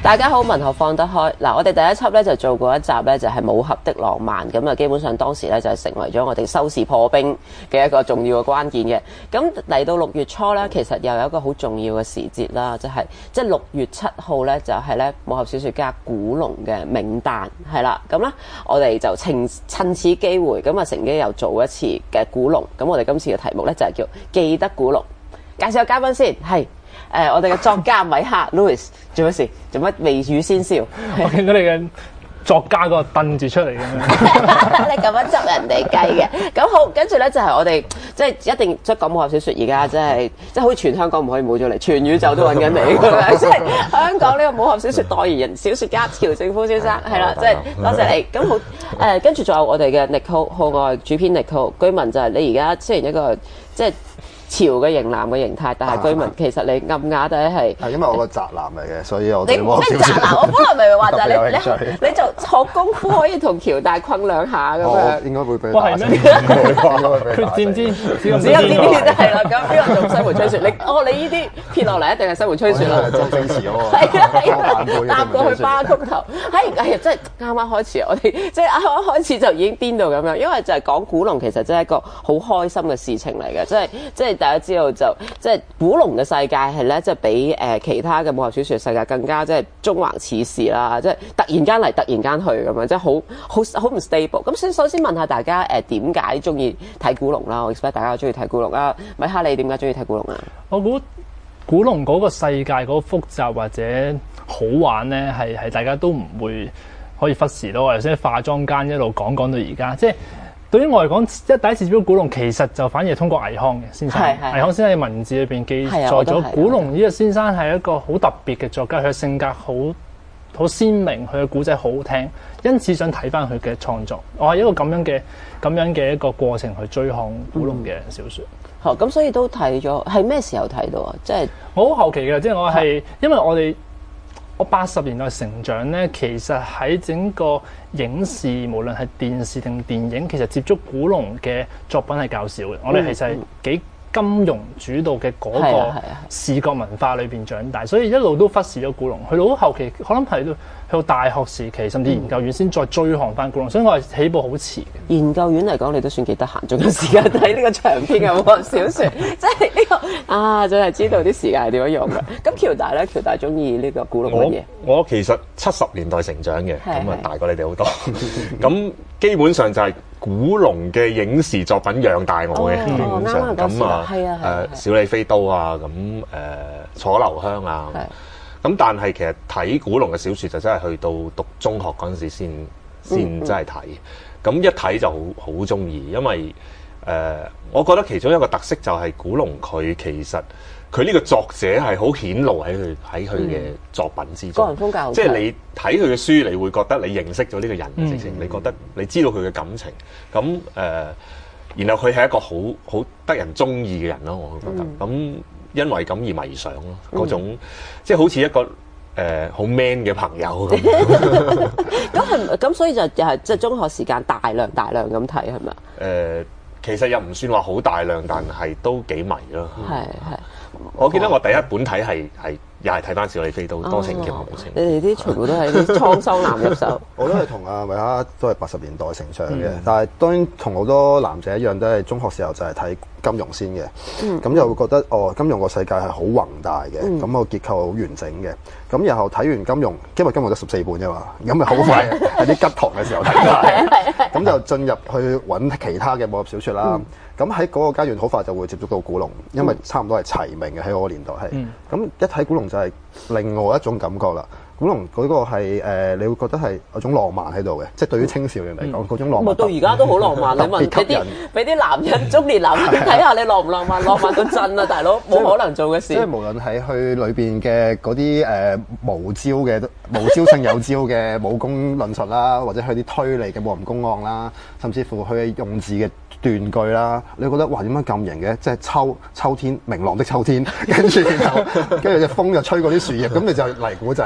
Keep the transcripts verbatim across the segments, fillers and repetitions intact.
大家好，文學放得開嗱，我哋第一輯咧就做過一集咧，就係《武俠的浪漫》咁啊，基本上當時咧就係成為咗我哋收視破冰嘅一個重要嘅關鍵嘅。咁嚟到六月初咧，其實又有一個好重要嘅時節啦，就係即係六月七號咧，就係咧武俠小說家古龍嘅冥誕係啦。咁咧我哋就趁趁此機會，咁啊乘機又做一次嘅古龍。咁我哋今次嘅題目咧就係叫記得古龍。介紹下嘉賓先，係。誒、呃，我哋嘅作家米哈 Louis 做乜事？做乜未語先笑？ 我見到你嘅作家嗰個凳住出嚟咁樣， 你咁樣執人哋計嘅。咁好，跟住咧就係、是、我哋即係一定即係講武俠小説，而家即係即係好似全香港唔可以冇咗你，全宇宙都揾緊你。即係香港呢個武俠小説代言人、小説家喬靖夫先生，係啦，即係多謝你。咁好誒，跟住仲有我哋嘅 Nicole 號外主編 Nicole，據聞就係你而家雖然一個即係。潮嘅型男嘅形態，但係居民其實你暗啞底係係因為我個宅男嚟嘅，所以我你咩宅男？我本來咪話就係你你你就學功夫可以同喬大困兩下咁樣， 應該會俾哇係咩？決戰之只有只有呢啲係啦。咁邊個做西門吹雪？你哦你呢啲撇落嚟一定係西門吹雪啦。 周星馳嗰個係啊係啊，搭過去巴曲頭。係係真係啱啱開始，我哋即係啱啱開始就已經癲到咁樣，因為就係講古龍其實真係一個好開心嘅事情嚟嘅，即係即係。大家知道就即係古龍嘅世界係咧，即係比誒其他嘅武俠小説世界更加即係縱橫似市啦，即係突然間嚟，突然間去咁樣，即係好好好唔 stable。咁所以首先問下大家誒點解中意睇古龍啦？我 expect 大家中意睇古龍啦。米哈，你點解中意睇古龍啊？ 我估古龍嗰個世界嗰個複雜或者好玩咧，係係大家都唔會可以忽視咯。我頭先化妝間一路講講到而家，即係。對於我嚟講，一第一次接觸古龍，其實就反而係通過倪匡嘅先生。倪匡先生嘅文字裏邊記載咗古龍呢個先生係一個好特別嘅作家，佢嘅性格好好鮮明，佢嘅古仔好好聽，因此想睇翻佢嘅創作。我係一個咁樣嘅咁樣嘅一個過程去追看古龍嘅小説。 好、嗯，咁所以都睇咗，係咩時候睇到啊？即係我好後期嘅，即係我係因為我哋。我八十年代成長咧，其實喺整個影視，無論係電視定電影，其實接觸古龍嘅作品係較少嘅。嗯、我哋其實係幾金庸主導嘅嗰個視覺文化裏邊長大，所以一路都忽視咗古龍。去到後期，可能係到去到大學時期，甚至研究院先再追看翻古龍，所以我係起步好遲嘅。 研究院嚟講，你都算幾得閒，仲有時間睇呢個長篇嘅武俠小説，即係呢個啊，真係知道啲時間係點樣用嘅。咁喬大咧，喬大中意呢個古龍乜嘢？ 我我其實七十年代成長嘅，咁啊大過你哋好多。咁基本上就係古龍嘅影視作品養大我嘅，基本上咁啊。係啊，誒、呃、小李飛刀啊，咁誒、呃、楚留香啊，咁但係其實睇古龍嘅小説就真係去到讀中學嗰陣時先先真係睇，咁、嗯嗯、一睇就好好中意，因為誒、呃、我覺得其中一個特色就係古龍佢其實佢呢個作者係好顯露喺佢喺佢嘅作品之中， 個人風格好， 即係你睇佢嘅書，你會覺得你認識咗呢個人嘅直情，你覺得你知道佢嘅感情，咁誒。呃然後佢係一個好好得人中意嘅人咯，我會覺得。咁、嗯、因為咁而迷上咯，嗰種、嗯、即係好似一個誒好、呃、man 嘅朋友咁。 咁係咁，所以就又係即係中學時間大量大量咁睇係咪啊？誒、 呃，其實又唔算話好大量，但係都幾迷咯。係係、嗯。我記得我第一本睇係係。又係睇翻小李飛刀，多情嘅無情。 你哋啲全部都係啲滄桑男入手。 我都係同阿米哈都係八十年代成長嘅，嗯、但係當然同好多男仔一樣，都係中學時候就係睇金庸先嘅。咁、嗯、就會覺得哦，金庸個世界係好宏大嘅，咁、嗯、個結構好完整嘅。咁然後睇完金庸，因為金庸得十四本啫嘛，咁咪好快喺啲吉堂嘅時候睇晒。咁就進入去揾其他嘅武俠小説啦。咁喺嗰個階段好快就會接觸到古龍，因為差唔多係齊名嘅喺我個年代係。咁、嗯、一睇古龍就係另外一種感覺啦。古龍嗰個係、呃、你會覺得係有種浪漫喺度嘅，即係對於青少年嚟講嗰種浪漫。 到而家都好浪漫，你問俾啲俾啲男人中年男人睇下你浪唔浪漫？浪漫到震啊，大佬冇可能做嘅事。即係無論係去裏邊嘅嗰啲誒無招嘅無招勝有招嘅武功論述啦，或者去啲推理嘅武林公案啦，甚至乎佢用字嘅斷句啦，你覺得哇點解咁型嘅？即係秋秋天明朗的秋天，跟住然後跟住隻風就吹過啲樹葉，咁你就嚟古仔啦。咁嗰啲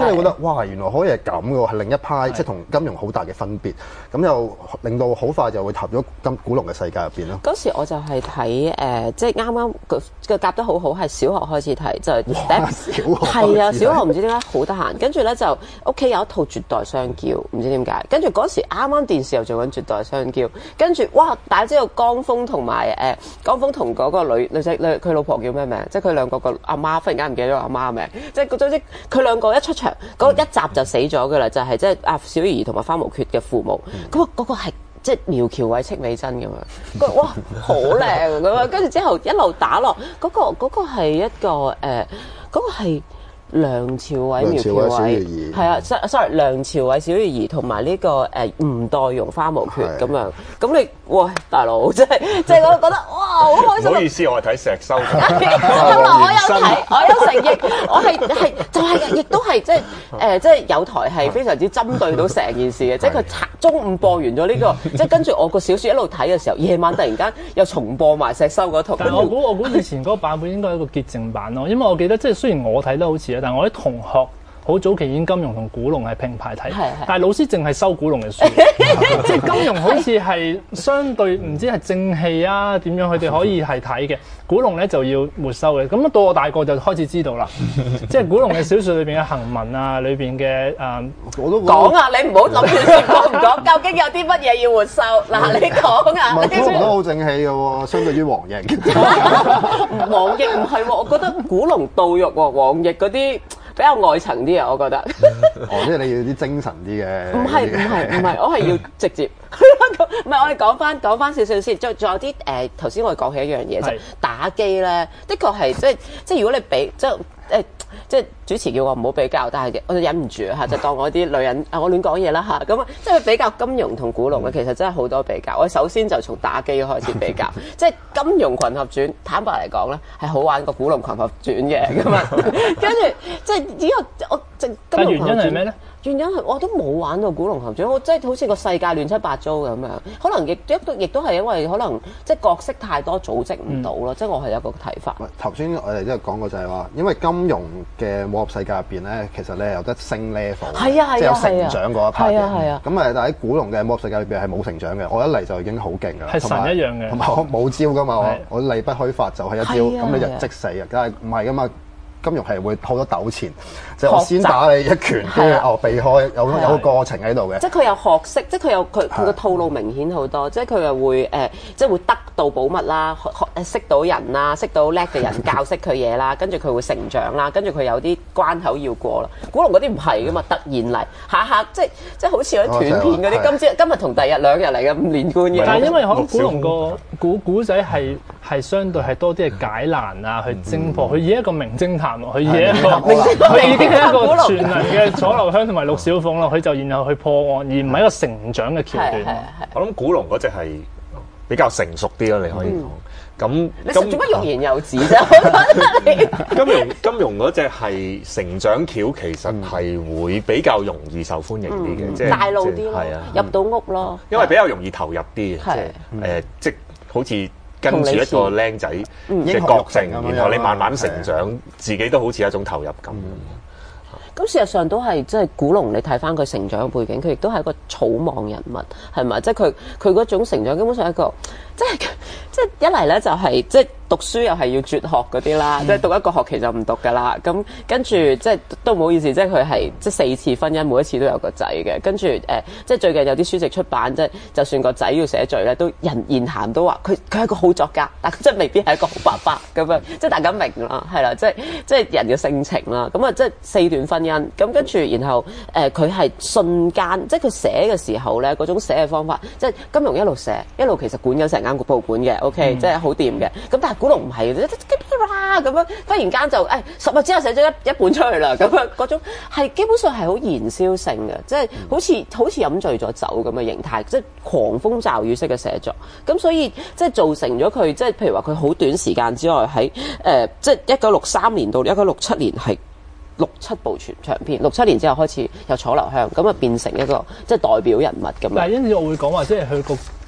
咁你覺得哇，原來可以係咁嘅喎，係另一派，即係同金庸好大嘅分別。咁又令到好快就會踏入金古龍嘅世界入邊咯。 嗰時我就係睇誒，即係啱啱個個夾得好好，係小學開始睇，就係第一小學係啊，小學唔知點解好得閒，跟住咧就屋企有一套絕代雙驕，唔知點解，跟住嗰時啱啱電視又做緊絕代雙驕，跟住哇，大家知道江峰同埋誒江峰同嗰個女女仔佢老婆叫咩名？即係佢兩個個阿媽，忽然間唔記得咗阿媽名，即係總之佢兩個一出場嗰、嗯、一集就死咗噶啦，就係即係阿小魚兒同埋花無缺嘅父母，咁啊嗰個係。即係苗僑偉、戚美珍咁樣，佢哇好靚咁樣，跟住之後一路打落嗰個嗰個係一個誒，嗰個係梁朝偉、苗僑偉，係啊，sorry， 梁朝偉、小魚兒同埋呢個誒吳岱融、花無缺咁樣，咁你喂大佬，即係即係我覺得哇好開心。 唔好意思，我係睇石修。 咁啊，我有睇，我有承認，我係係就係亦都係即係誒，即係有台係非常之針對到成件事嘅，即係佢中午播完咗呢個，即係跟住我個小説一路睇嘅時候，夜晚突然間又重播埋石修嗰套。 但係我估我估以前嗰個版本應該係一個潔淨版咯，因為我記得即係雖然我睇得好似啊，但係我啲同學好早期已經金庸同古龍係並排睇，但係老師淨係收古龍嘅書，即係金庸好似係相對唔知係正氣啊點樣，佢哋可以係睇嘅，古龍咧就要沒收嘅。咁到我大個就開始知道啦，即係古龍嘅小説裏邊嘅行文啊，裏邊嘅誒， 我都講啊，你唔好諗住先講唔講，究竟有啲乜嘢要沒收？嗱，你講啊， 唔係古龍都好正氣嘅喎，相對於黃易。 黃易唔係喎，我覺得古龍到肉喎，黃易嗰啲。比較外層啲啊，我覺得。 哦，即係你要啲精神啲嘅。 唔係唔係唔係，我係要直接。唔係，我哋講翻講翻少少先。仲仲有啲誒，頭先我哋講起一樣嘢，就係打機咧，的確係即係即係如果你比即係誒即係主持叫我唔好比較，但係我就忍唔住嚇，就當我啲女人啊，我亂講嘢啦嚇。咁即係比較金庸同古龍嘅，其實真係好多比較。我首先就從打機開始比較，即係金庸群俠傳，坦白嚟講咧係好玩過古龍群俠傳嘅咁啊。跟住即係呢個我即係金庸群俠傳。 原因係咩咧？ 原因係我都冇玩到古龍俠傳，我真係好似個世界亂七八糟咁樣。可能亦亦都亦都係因為可能即係角色太多，組織唔到咯。即係、嗯、我係有一個睇法。 頭先我哋都有講過就係話，因為金庸嘅武俠世界入邊咧，其實咧有得升 level， 係啊係啊， 即係有成長嗰一 part 嘅。 係啊係啊。 咁誒，但喺古龍嘅武俠世界裏邊係冇成長嘅。我一嚟就已經好勁㗎啦， 係神一樣嘅。 同埋我冇招㗎嘛，我我例不虛發就係一招，咁你就即死啊！但係唔係㗎嘛。金庸係會好多糾纏，即係我先打你一拳，跟住哦避開，有有個過程喺度嘅。 即係佢有學識，即係佢有佢佢個套路明顯好多，即係佢又會誒，即係會得到寶物啦，學誒識到人啦，識到叻嘅人教識佢嘢啦，跟住佢會成長啦，跟住佢有啲關口要過啦。古龍嗰啲唔係噶嘛，突然嚟下下即係即係好似有啲斷片嗰啲，今朝今日同第日兩日嚟嘅五連冠嘅。 但係因為可能古龍個古古仔係係相對係多啲係解難啊，去偵破，佢以一個名偵探。佢已經一個，佢已經係一個全能嘅楚留香同埋陸小鳳咯。佢就然後去破案，而唔係一個成長嘅橋段。 我諗古龍嗰隻係比較成熟啲咯，你可以講。咁、嗯、 你做乜欲言又止啫？ 金庸金庸嗰隻係成長橋，其實係會比較容易受歡迎啲嘅，嗯、即係大路啲咯， 係啊， 入到屋咯。 因為比較容易投入啲嘅，即係誒，即係好似。跟住一個僆仔嘅覺性，然後你慢慢成長，自己都好似一種投入感。 咁事實上都係即係古龍，你睇翻佢成長嘅背景，佢亦都係一個草莽人物，係咪？即係佢佢嗰種成長，基本上係一個即係即係一嚟咧就係即係讀書又係要絕學嗰啲啦，即係讀一個學期就唔讀噶啦。咁跟住即係都唔好意思，即係佢係即係四次婚姻，每一次都有個仔嘅。跟住誒，即係最近有啲書籍出版，即係就算個仔要寫序咧，都人言談都話佢佢係一個好作家，但佢真係未必係一個好爸爸咁樣。即係大家明啦，係啦，即係即係人嘅性情啦。咁啊，即係四段婚姻。咁跟住，然後誒佢係瞬間，即係佢寫嘅時候咧，嗰種寫嘅方法，即係金庸一路寫，一路其實管緊成間報館嘅 ，OK，、嗯、即係好掂嘅。咁但係古龍唔係，咁樣忽然間就誒、哎、十日之後寫咗一一本出去啦，咁樣嗰種係基本上係好燃燒性嘅，即係好似、嗯、好似飲醉咗酒咁嘅形態，即係狂風驟雨式嘅寫作。咁所以即係造成咗佢，即係譬如話佢好短時間之外喺誒、呃，即係一九六三年到一九六七年係。六七部全長篇，六七年之後開始有楚留香，咁啊變成一個即係代表人物咁樣。 但係因此我會講話，即係佢個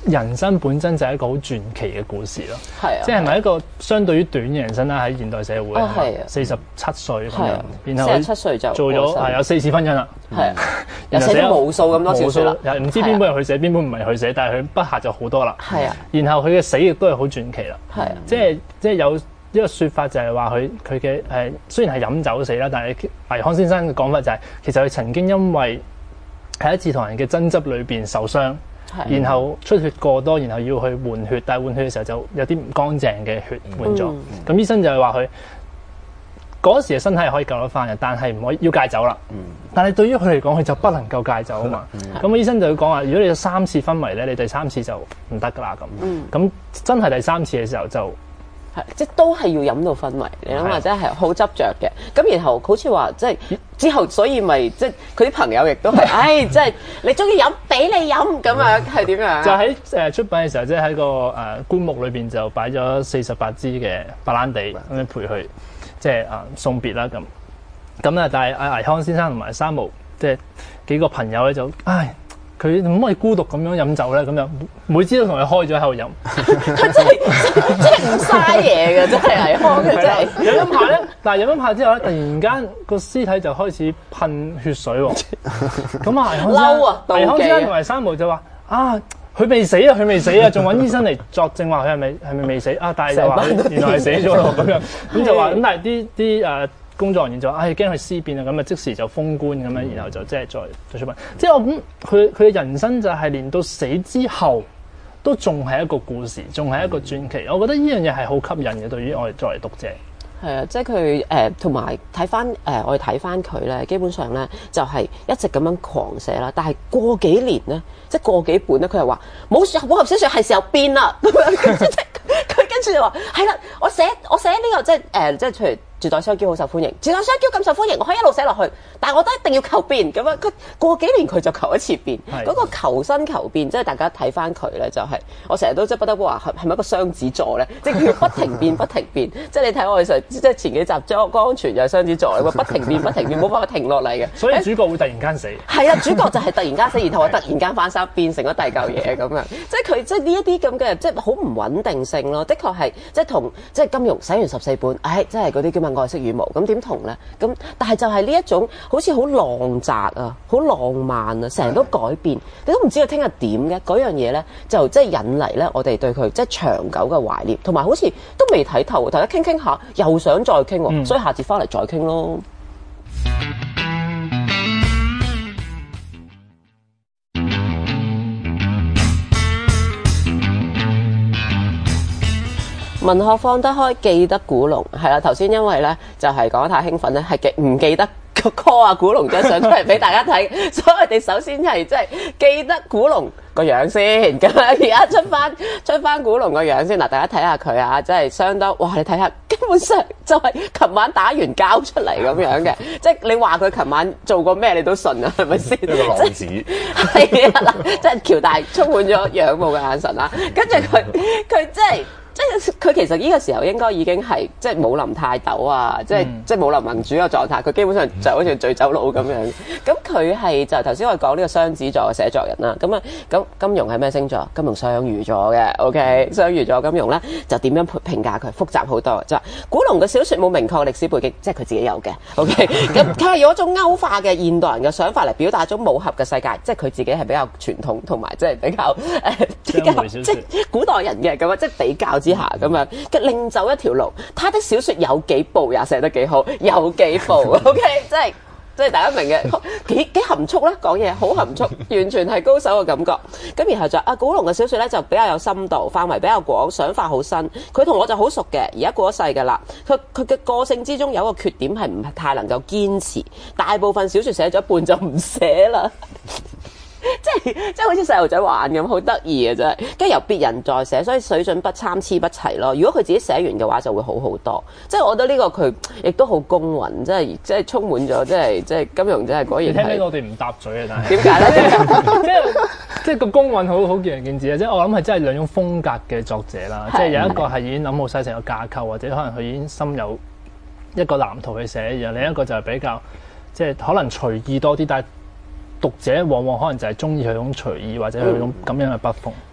人生本身就係一個好傳奇嘅故事咯。 係啊， 即係咪一個相對於短嘅人生啦？喺現代社會， 哦係啊， 四十七歲咁樣，然後四十七歲就做咗係有四次婚姻啦。 係啊，又寫咗無數咁多小説啦。 又唔知邊本係佢寫，邊本唔係佢寫，但係佢筆下就好多啦。 係啊， 然後佢嘅死亦都係好傳奇啦。 係啊， 即係即係有一個説法就係話佢佢嘅誒雖然係飲酒死啦，但係倪匡先生嘅講法就係、是、其實佢曾經因為喺一次同人嘅爭執裏邊受傷。然後出血過多，然後要去換血，但係換血嘅時候就有啲唔乾淨嘅血換咗。咁、嗯、醫生就係話佢嗰時嘅身體係可以救得翻嘅，但係唔可以要戒酒啦。嗯、但係對於佢嚟講，佢就不能夠戒酒啊嘛。咁、嗯、醫生就會講話：如果你有三次昏迷咧，你第三次就唔得噶啦咁。咁、嗯、真係第三次嘅時候就係即係都係要飲到昏迷。你諗下，真係好執着嘅。咁然後好似話即係。之後，所以咪即係佢啲朋友亦都係，唉，即係你中意飲，俾你飲咁樣，係點樣？ 就喺誒出品嘅時候，即係喺個誒棺木裏邊就擺咗四十八支嘅白蘭地咁樣陪佢，即係啊送別啦咁。咁啊，但係阿倪匡先生同埋三毛即係幾個朋友咧就，唉，佢唔可以孤獨咁樣飲酒咧，咁樣每支都同佢開咗喺度飲。 佢真係真係唔嘥嘢嘅，真係倪匡嘅真係。 飲飲下咧，但係飲飲下之後咧，突然間個屍體就開始噴血水喎。咁啊，倪匡嬲啊！ 倪匡先生同埋三毛就話：啊，佢未死啊，佢未死啊，仲揾醫生嚟作證話佢係咪係咪未死啊？但係就話原來係死咗咯咁樣。咁就話咁，但係啲啲誒工作人員就話：唉，驚佢屍變啊，咁啊即時就封棺咁樣，然後就即係再再出品。即係我諗佢佢嘅人生就係連到死之後都仲係一個故事，仲係一個傳奇。我覺得呢樣嘢係好吸引嘅，對於我哋作為讀者。 係啊，即係佢誒，同埋睇翻誒，我哋睇翻佢咧，基本上咧就係、是、一直咁樣狂寫啦。但係過幾年咧，即係過幾本咧，佢又話冇武俠小説係時候變啦咁樣。佢跟住就話係啦，我寫我寫呢、這個即係誒、呃，即係譬如。絕代雙驕好受歡迎，絕代雙驕咁受歡迎，我可以一路寫落去，但係我都一定要求變咁樣。佢過幾年佢就求一次變，嗰的個求新求變，即係大家睇翻佢咧，就係、是、我成日都即係不得不話係係咪一個雙子座咧？即係佢要不停變，不停變。即係你睇我哋上即係前幾集張江安全又係雙子座，不停變，不停變，冇辦法停落嚟嘅。 所以主角會突然間死。係啊，主角就係突然間死，然後我突然間翻生，變成咗第嚿嘢咁樣。即係佢即係呢一啲咁嘅，即係好唔穩定性咯。的確係即係同即係金庸寫完十四本，唉，即係嗰啲叫乜愛惜羽毛咁。點同咧？咁但係就係呢一種好似好浪擲啊，好浪漫啊，成日都改變，你都唔知佢聽日點嘅嗰樣嘢咧，就即係引嚟咧，我哋對佢即係長久嘅懷念，同埋好似都未睇透，大家傾傾下又想再傾，嗯、所以下次翻嚟再傾咯。文學放得開，記得古龍係啦。頭先因為咧就係、是、講得太興奮咧，係記唔記得 call 啊古龍張相出嚟俾大家睇，所以我哋首先係即係記得古龍個樣先。咁啊，而家出翻出翻古龍個樣先嗱，大家睇下佢啊，真係相當哇！你睇下，基本上就係琴晚打完交出嚟咁樣嘅，即係你話佢琴晚做過咩，你都信啊，係咪先？ 一個浪子係啊嗱，即係喬大充滿咗仰慕嘅眼神啦，跟住佢佢即係。即係佢其實呢個時候應該已經係即係武林泰斗啊，即係、嗯、即係武林盟主嘅狀態。佢基本上就好似醉酒佬咁樣。咁佢係就頭先我哋講呢個雙子座嘅寫作人啦。咁啊咁金庸係咩星座？金庸雙魚座嘅 ，OK，雙魚座金庸咧就點樣評價佢？複雜好多。就係古龍嘅小説冇明確歷史背景，即係佢自己有嘅。OK，咁佢係用一種歐化嘅現代人嘅想法嚟表達一種武俠嘅世界，即係佢自己係比較傳統同埋即係比較誒比較即係古代人嘅咁樣，即係比較。之下咁樣，嘅另走一條路。他的小説有幾部也寫得幾好，有幾部 OK， 即係即係大家明嘅，幾幾含蓄咧，講嘢好含蓄，完全係高手嘅感覺。咁然後就啊，古龍嘅小説咧就比較有深度，範圍比較廣，想法好新。佢同我就好熟嘅，而家過咗世㗎啦。佢佢嘅個性之中有一個缺點係唔太能夠堅持，大部分小説寫咗一半就唔寫啦。即係即係好似細路仔玩咁，好得意嘅真係。跟住由別人再寫，所以水準不參差不齊咯。如果佢自己寫完嘅話，就會好好多。即係我覺得呢個佢亦都好公允，即係即係充滿咗，即係即係金庸真係果然。你聽呢個我哋唔搭嘴啊，但係點解咧？ 即係即係個公允好好見仁見智啊！即係我諗係真係兩種風格嘅作者啦。即係有一個係已經諗好晒成個架構，或者可能佢已經心有一個藍圖去寫，然後另一個就係比較即係可能隨意多啲，但係讀者往往可能就係中意佢種隨意或者佢種咁樣嘅筆鋒。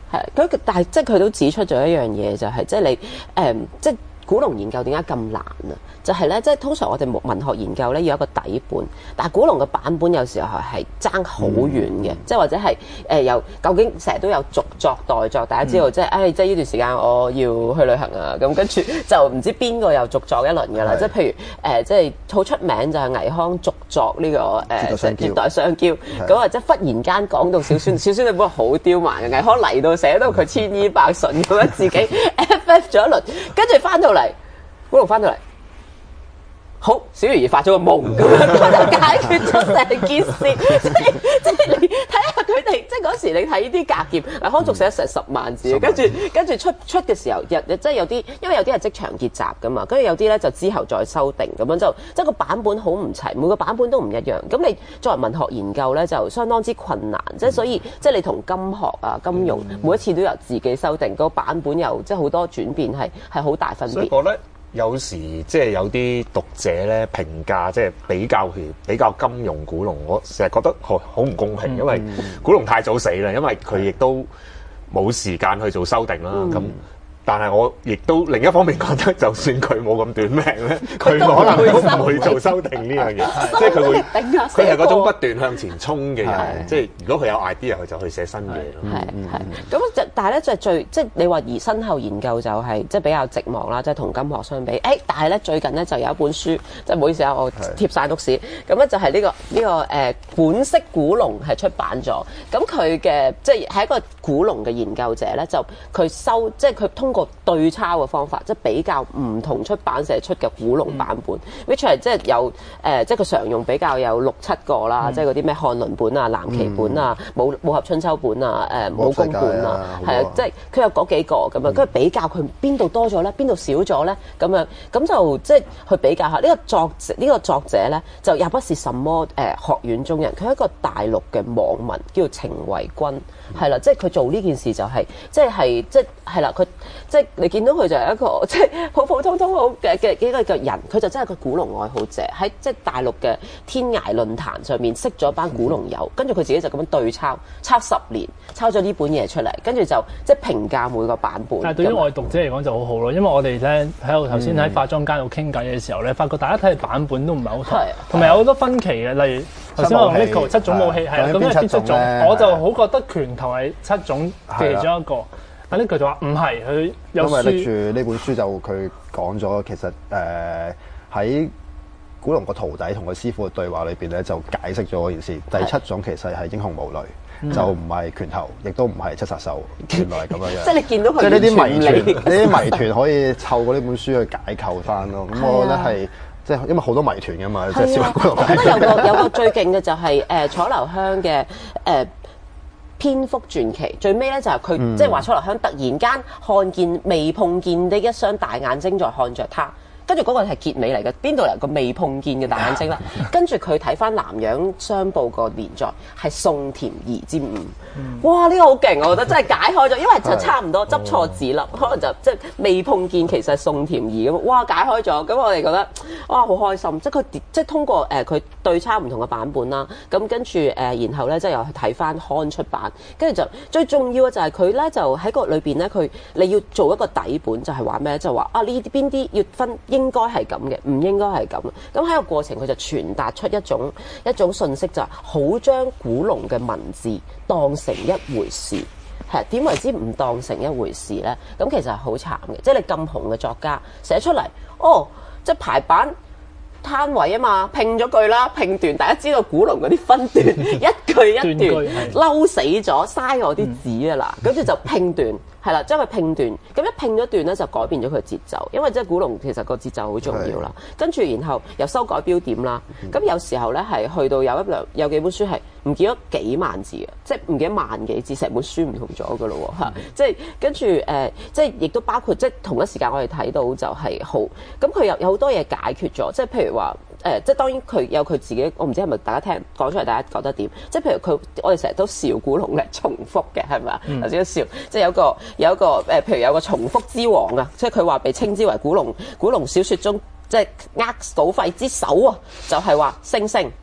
係佢，但係即係佢都指出咗一樣嘢，就係、是、即係你誒、嗯，即係古龍研究點解咁難啊？就係、是、咧，即係通常我哋文學研究咧要有一個底本，但係古龍嘅版本有時候係爭好遠嘅，即係、嗯、或者係誒又究竟成日都有續作代作，大家知道、嗯、即係誒、哎，即係呢段時間我要去旅行啊，咁跟住就唔知邊個又續作一輪㗎啦，即係譬如誒、呃，即係好出名就係倪匡續作呢、這個誒絕代雙驕，咁啊即係忽然間講到小孫，小孫你本來好刁蠻嘅，倪匡嚟到寫到佢千依百順咁樣自己 F F 咗一輪，跟住翻到嚟，古龍翻到嚟。好，小魚兒發咗個夢咁樣，就解決咗成件事。即係即係你睇下佢哋，即係嗰時你睇呢啲格劍，倪匡續寫成十萬字，跟住跟住出出嘅時候，日即係有啲，因為有啲係即場結集噶嘛，跟住有啲咧就之後再修訂咁樣，就即係個版本好唔齊，每個版本都唔一樣。咁你作為文學研究咧，就相當之困難。即係所以，即係你同金學啊、金庸每一次都由自己修訂，個版本又即係好多轉變，係係好大分別。 我覺得有時即係有啲讀者咧評價，即係比較比較金庸古龍，我成日覺得好好唔公平，因為古龍太早死啦，因為佢亦都冇時間去做修訂啦。咁、嗯、但係我亦都另一方面覺得，就算佢冇咁短命咧，佢可能都唔會做修訂呢樣嘢，即係佢會佢係嗰種不斷向前衝嘅人。即係如果佢有 idea，佢就去寫新嘢咯。 係係咁就，但係咧就係最即係你話而身後研究就係即係比較寂寞啦，即係同金學相比。誒、欸，但係咧最近咧就有一本書，即係唔好意思啊，我貼晒篤屎。咁咧就係呢、呢個呢、呢個誒、呃、本色古龍係出版咗。咁佢嘅即係係一個古龍嘅研究者咧，就佢收即係佢通過對抄嘅方法，即係比較唔同出版社出嘅古龍版本、嗯、，which 係即係有誒、呃，即係佢常用比較有六七個啦，嗯、即係嗰啲咩漢倫本啊、藍旗本啊、武武俠春秋本啊、誒武功本啊，係啊，即係佢有嗰幾個咁樣，跟住、嗯、比較佢邊度多咗咧，邊度少咗咧，咁樣咁就即係去比較下呢、呢個作者呢、呢個作者咧，就也不是什麼誒、呃、學院中人，佢係一個大陸嘅網民，叫做程維軍，係啦、嗯，即係佢做呢件事就係、是、即係即係係啦，佢即係。你見到佢就係一個即係普普通通好嘅嘅幾個嘅人，佢就真係個古龍愛好者，喺即係大陸嘅天涯論壇上面識咗班古龍友，跟住佢自己就咁樣對抄，抄十年，抄咗呢本嘢出嚟，跟住就即係評價每個版本。 但係對於我哋讀者嚟講就好好咯，因為我哋咧喺度頭先喺化妝間度傾偈嘅時候咧，發覺大家睇嘅版本都唔係好同，同埋有好多分歧嘅，例如頭先我 Nico 七種武器係啊，咁係邊七種？我就好覺得拳頭係七種嘅其中一個。啊！呢句就話唔係佢有書， 因為拎住呢本書就佢講咗，其實誒喺、呃、古龍個徒弟同佢師傅嘅對話裏邊咧，就解釋咗嗰件事。第七種其實係英雄無淚，嗯、就唔係拳頭，亦都唔係七殺手，原來係咁樣樣。即係你見到佢，即係呢啲謎團，呢啲謎團可以透過呢本書去解構翻咯。咁我覺得係。即係因為好多謎團㗎嘛，即係小古龍。 我覺得有個有個最勁嘅就係、是、誒、呃、楚留香嘅誒。呃蝙蝠傳奇最尾咧就係佢、嗯、即係話楚留香突然間看見未碰見的一雙大眼睛在看着他，跟住嗰個係結尾嚟嘅，邊度嚟個未碰見嘅大眼睛啦？跟住佢睇翻南洋商報個連載係宋甜兒之誤，嗯、哇！呢、呢個好勁，我覺得真係解開咗，因為就差唔多執錯字粒，可能就即係未碰見其實係宋甜兒咁，哇！解開咗，咁我哋覺得哇好開心，即係佢即係通過誒佢、呃、對抄唔同嘅版本啦，咁跟住誒、呃、然後咧即係又去睇翻刊出版，跟住就最重要嘅就係佢咧就喺個裏邊咧佢你要做一個底本，就係話咩？就話啊呢啲邊啲要分應該係咁嘅，唔應該係咁。咁喺個過程佢就傳達出一種一種信息，就係好將古龍嘅文字當成一回事。係點為之唔當成一回事咧？咁其實係好慘嘅，即係你咁紅嘅作家寫出嚟，哦，即係排版攤位啊嘛，拼咗句啦，拼段，大家知道古龍嗰啲分段，一句一段，嬲死咗，嘥我啲紙啊啦，跟住就拼段。係啦，將佢拼段，咁一拼咗段咧就改變咗佢嘅節奏，因為即係古龍其實個節奏好重要啦。跟住然後又修改標點啦，咁有時候咧係去到有一兩有幾本書係唔見咗幾萬字嘅，即係唔記得萬幾字，成本書唔同咗噶咯喎嚇。即係跟住誒，即係亦都包括即係同一時間我哋睇到就係好，咁佢有有好多嘢解決咗，即係譬如話。誒、呃，即係當然佢有佢自己，我唔知係咪大家聽講出嚟，大家覺得點？即係譬如佢，我哋成日都笑古龍咧重複嘅，係咪啊？有少少笑，即係有個有一個誒、呃，譬如有個重複之王啊，即係佢話被稱之為古龍古龍小説中即係呃稿費之首啊，就係話星星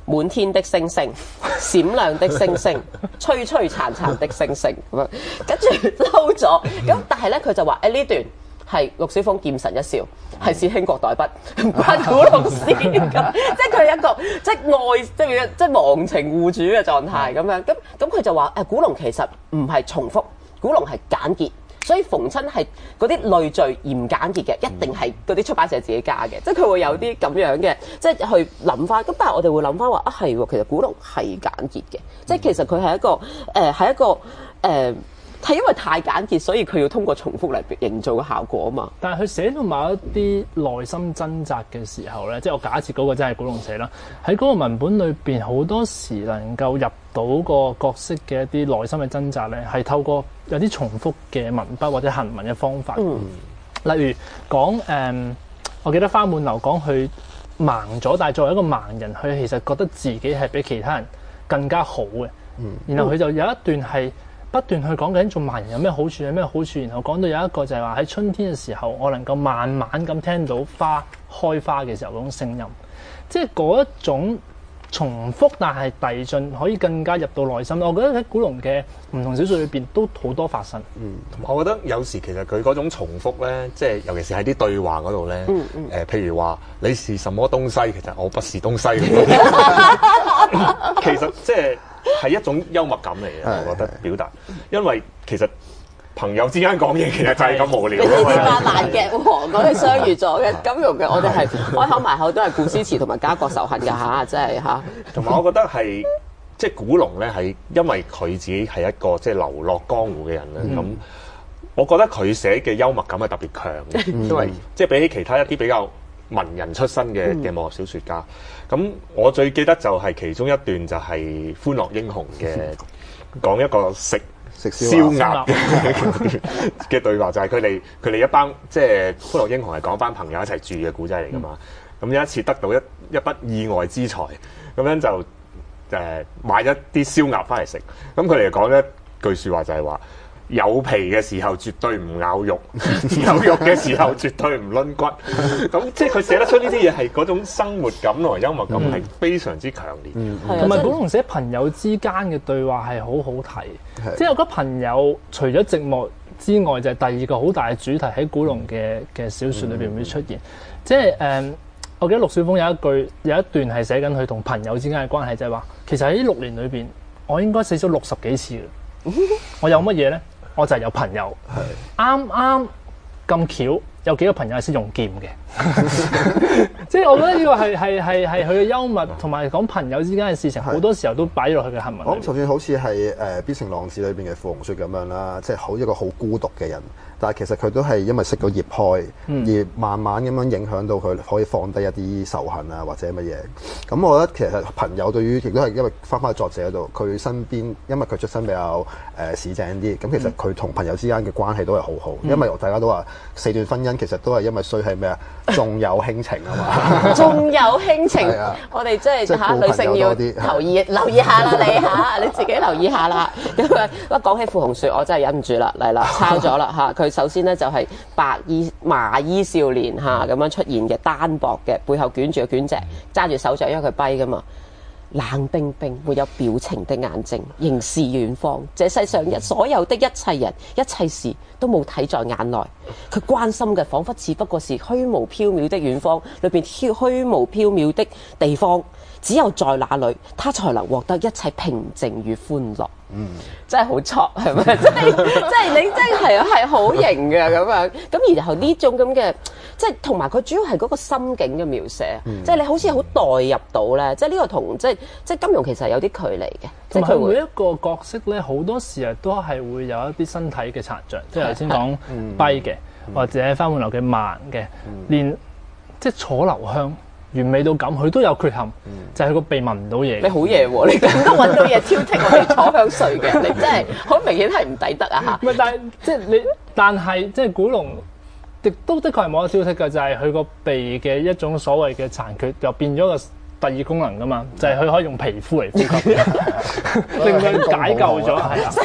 滿天的星星，閃亮的星星，璀璀璨璨的星星咁樣，跟住嬲咗。咁但係咧，佢就話誒呢段係陸小鳳劍神一笑，係師兄郭代筆，唔關古龍事咁，即係佢係一個即係愛即係即係忘情護主嘅狀態咁樣。咁咁佢就話誒古龍其實唔係重複，古龍係簡潔。所以逢親係嗰啲累贅而唔簡潔嘅，一定係嗰啲出版社自己加嘅，即係佢會有啲咁樣嘅，即係去諗翻。咁但係我哋會諗翻話啊，係喎，其實古龍係簡潔嘅，即係其實佢係一個誒係、呃、一個誒。呃係因為太簡潔，所以佢要通過重複嚟營造個效果啊嘛。 但係佢寫到某一啲內心掙扎嘅時候咧，即係我假設嗰個真係古龍寫啦，喺嗰個文本裏邊好多時能夠入到個角色嘅一啲內心嘅掙扎咧，係透過有啲重複嘅文筆或者行文嘅方法。嗯、例如講誒、嗯，我記得花滿樓講佢盲咗，但係作為一個盲人，佢其實覺得自己係比其他人更加好嘅。嗯、然後佢就有一段係不斷去講緊做盲人有咩好處，有咩好處，然後講到有一個就係話喺春天嘅時候，我能夠慢慢咁聽到花開花嘅時候嗰種聲音，即係嗰一種重複但係遞進，可以更加入到內心。我覺得喺古龍嘅唔同小說裏邊都好多發生。 嗯，同埋我覺得有時其實佢嗰種重複咧，即係尤其是喺啲對話嗰度咧，誒、嗯嗯呃，譬如話你是什麼東西，其實我不是東西咁其實即係。係一種幽默感嚟嘅，我覺得表達，因為其實朋友之間講嘢其實就係咁無聊。你哋八爛嘅王講起雙魚座嘅金庸嘅，我哋係開口埋口都係顧詩詞同埋家國仇恨㗎嚇，真係嚇。同埋我覺得係即係古龍咧，係因為佢自己係一個即係流落江湖嘅人咧，咁、嗯、我覺得佢寫嘅幽默感係特別強嘅，嗯、因為即係比起其他一啲比較文人出身嘅嘅武俠小説家。咁我最記得就係其中一段就係《歡樂英雄》嘅講一個食食燒鴨嘅嘅對話，就係佢哋佢哋一班即係《歡樂英雄》係講一班朋友一齊住嘅古仔嚟㗎嘛。咁、嗯、有一次得到一一筆意外之財，咁樣就誒、呃、買一啲燒鴨翻嚟食。咁佢哋講一句説話就係話，有皮嘅時候絕對唔咬肉，有肉嘅時候絕對唔攆骨。咁即係佢寫得出呢啲嘢係嗰種生活感同埋幽默感係非常之強烈。 同埋古龍寫朋友之間嘅對話係好好睇。即係我覺得朋友除咗寂寞之外，就係第二個好大嘅主題喺古龍嘅嘅小説裏邊會出現。即係誒，我記得陸小鳳有一句有一段係寫緊佢同朋友之間嘅關係，就係話其實喺呢六年裏邊，我應該死咗六十幾次嘅。我有乜嘢咧？我就係有朋友，啱啱咁巧有幾個朋友係識用劍嘅，即係我覺得呢個係係係係佢嘅幽默，同埋講朋友之間嘅事情，好多時候都擺落去嘅行文。 咁就算好似係誒《必成浪子》裏邊嘅傅紅雪咁樣啦，即係好一個好孤獨嘅人，但係其實佢都係因為識咗葉開，嗯、而慢慢咁樣影響到佢可以放低一啲仇恨啊或者乜嘢。咁我覺得其實朋友對於亦都係因為翻返去作者嗰度，佢身邊因為佢出身比較誒市井啲，咁其實佢同朋友之間嘅關係都係好好，嗯、因為大家都話四段婚姻其實都係因為衰係咩啊？仲有兄情啊嘛， 仲有兄情，啊、我哋即係嚇女性要留意留意下啦，你嚇你自己留意下啦。因為一講起傅紅雪，我真係忍唔住啦，嚟啦，抄咗啦嚇。佢首先咧就係白衣麻衣少年嚇咁樣出現嘅，單薄嘅，背後捲住個卷席，揸住手掌，因為佢跛噶嘛。冷冰冰沒有表情的眼睛，凝視遠方。這世上一所有的一切人、一切事都冇睇在眼內。佢關心嘅，彷彿只不過是虛無縹緲的遠方裏邊虛無縹緲的地方。只有在那裏，他才能獲得一切平靜與歡樂。嗯，真係好挫，係咪？即係即係你真係係好型嘅咁樣。咁然後呢種咁嘅，即係同埋佢主要係嗰個心境嘅描寫，嗯、即係你好似好代入到咧。即係呢個同即係即係金庸其實有啲距離嘅。 同埋每一個角色咧，好多時啊都係會有一啲身體嘅殘障，即係頭先講跛嘅，嗯、或者花滿樓嘅盲嘅，嗯、連即係楚留香。完美到咁，佢都有缺陷，嗯、就係佢個鼻聞唔到嘢。你好嘢喎！你咁都揾到嘢挑剔我哋楚香穗嘅，你真係好明顯係唔抵得啊嚇！唔係，但係即係你，但係即係古龍，亦都的確係冇得挑剔嘅，就係佢個鼻嘅一種所謂嘅殘缺，又變咗個第二功能噶嘛，就係、是、佢可以用皮膚嚟呼吸，令佢解救咗係啊！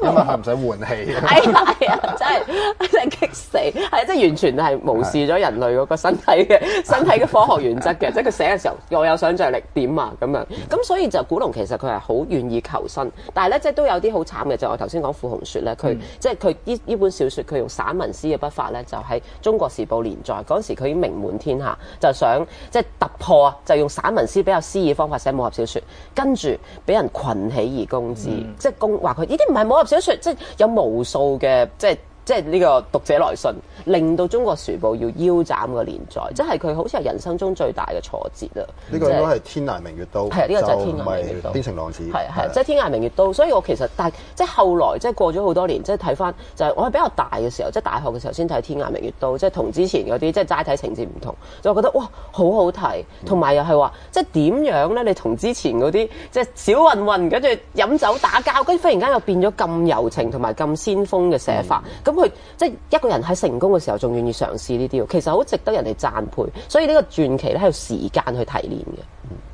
因為佢唔使換氣。 係啊係啊，真係真係激死，係即係完全係無視咗人類嗰個身體嘅身體嘅科學原則嘅，即係佢寫嘅時候又有想像力點啊咁樣，咁所以就古龍其實佢係好願意求生，但係咧即係都有啲好慘嘅，就我頭先講《傅紅雪》咧，佢、嗯、即係佢呢呢本小説佢用散文詩嘅筆法咧，就喺《中國時報》連載嗰陣時，佢已經名滿天下，就想即係突破啊，就用散文詩比較詩意方法寫武俠小説，跟住俾人群起而攻之，嗯、即係攻話佢呢啲唔係武俠小説，即係有無數嘅即係。即係呢個讀者來信，令到《中國時報》要腰斬個連載，即係佢好似係人生中最大嘅挫折啦。 呢個應該係天涯明月刀， 係呢個就係天涯明月刀， 邊城浪子， 係係即係天涯明月刀。所以我其實但係即係後來即係過咗好多年，即係睇翻就係、是、我係比較大嘅時候，即係大學嘅時候先睇天涯明月刀，即係同之前嗰啲即係齋睇情節唔同，就覺得哇好好睇，同埋又係話即係點樣咧？你同之前嗰啲即係小混混跟住飲酒打交，跟住忽然間又變咗咁柔情同埋咁先鋒嘅寫法，咁佢、嗯、即係。一個人喺成功嘅時候，仲願意嘗試呢啲，其實好值得人哋讚佩。所以呢個傳奇咧，係要時間去提煉嘅。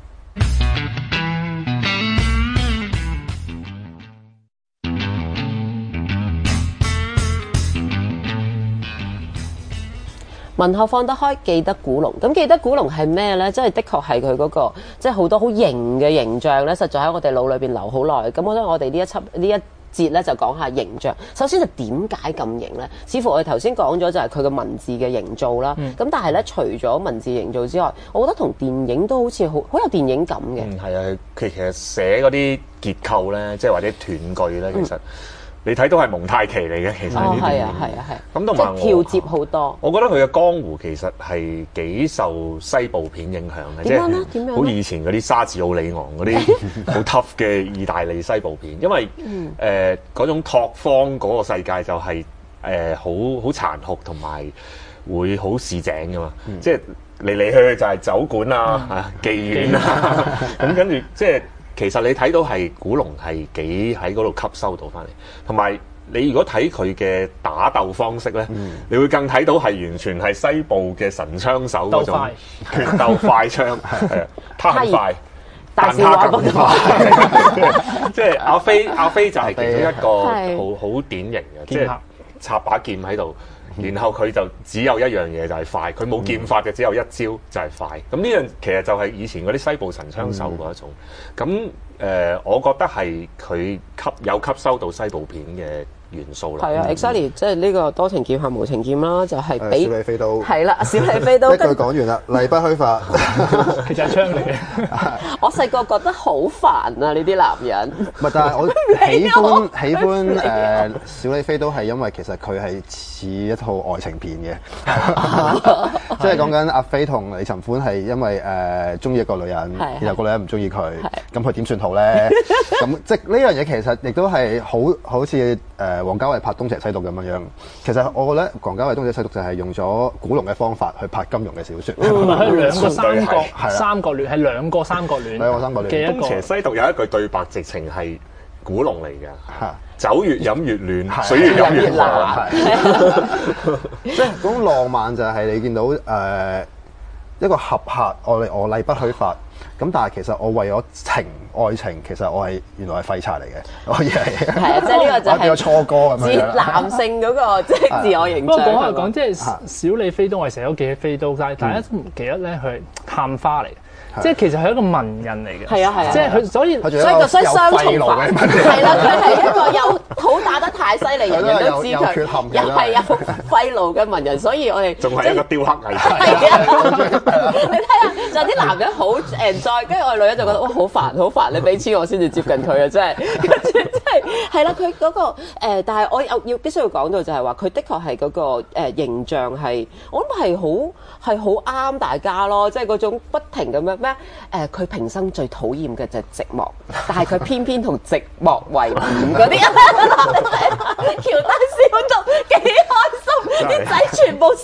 文學放得開，記得古龍。咁記得古龍係咩呢？即係的確係佢嗰個，即係好多好型嘅形象咧，實在喺我哋腦裏邊留好耐。咁我覺得我哋呢一輯呢一節咧就講下形象。首先就點解咁型呢？似乎我哋頭先講咗就係佢嘅文字嘅營造啦。咁、嗯、但係咧，除咗文字營造之外，我覺得同電影都好似好好有電影感嘅。 嗯，係啊，佢其實寫嗰啲結構咧，即係或者斷句咧，其實、嗯。你睇到係蒙太奇嚟嘅，其實呢啲。 係啊係啊係。咁同埋即係跳接好多。 我覺得佢嘅江湖其實係幾受西部片影響嘅， 點樣咧？點樣咧？ 好似以前嗰啲沙治奧里昂嗰啲好 tough 嘅意大利西部片，因為誒嗰、嗯呃、種拓荒嗰個世界就係誒好好殘酷同埋會好市井噶嘛，嗯、即係嚟嚟去去就係酒館啊、嗯、啊妓院啊，咁跟住即係。其實你睇到係古龍係幾喺嗰度吸收到翻嚟，同埋你如果睇佢嘅打鬥方式咧，嗯、你會更睇到係完全係西部嘅神槍手嗰種決鬥快槍，係啊，他很快，但他更快。即係阿飛，阿飛就係其中一個好好典型嘅，即係插把劍喺度。然後佢就只有一樣嘢就係快，佢冇劍法嘅，只有一招就係快。咁呢樣其實就係以前嗰啲西部神槍手嗰一種。咁誒、呃，我覺得係佢吸有吸收到西部片嘅元素啦。係啊 exactly 即係呢個多情劍客無情劍啦，就係、是、俾小李飛刀。係啦，小李飛刀。 一句講完啦，例不虛發。 其實係槍嚟嘅。 我細個覺得好煩啊！呢啲男人。 唔係，但係我喜歡喜歡誒、呃、小李飛刀係因為其實佢係似一套愛情片嘅，即係講緊阿飛同李尋歡係因為誒中意一個女人，然後個女人唔中意佢，咁佢點算好咧？咁即係呢樣嘢其實亦都係好好似誒王家衛拍《東邪西毒》咁樣樣。其實我覺得王家衛《東邪西毒》就係用咗古龍嘅方法去拍金庸嘅小説。 唔係佢兩個三角三角戀係兩個三角戀。 兩個三角戀。 嘅東邪西毒有一句對白直情係古龍嚟嘅。酒越飲越暖，水越飲越涼。 即係嗰種浪漫就係你見到誒、呃、一個俠客，我我例不虛發。咁但係其實我為咗情愛情，其實我係原來係廢柴嚟嘅，我以為係啊，即係呢個就係個初哥咁樣。 男性嗰個即係自我形象。不過講下講，即係小李飛刀，我成日都記起飛刀，但係大家都唔記得咧，佢係探花嚟。即係其實係一個文人嚟嘅， 係啊係啊， 即係佢所以所以就所以雙重犯，係啦，佢係一個又好打得太犀利，人人都知佢，又係有肺癆嘅文人，所以我哋仲係一個雕刻藝術。 係啊，你睇下，就啲男人好 enjoy，跟住我哋女人就覺得哇好煩好煩，你俾錢我先至接近佢啊，真係，跟住真係係啦，佢嗰個誒，但係我又要必須要講到就係話，佢的確係嗰個誒形象係，我諗係好係好啱大家咯，即係嗰種不停咁樣。咩？誒、呃，佢平生最討厭嘅就係寂寞，但係佢偏偏同寂寞為伍嗰啲，喬丹笑到幾開心，啲仔全部笑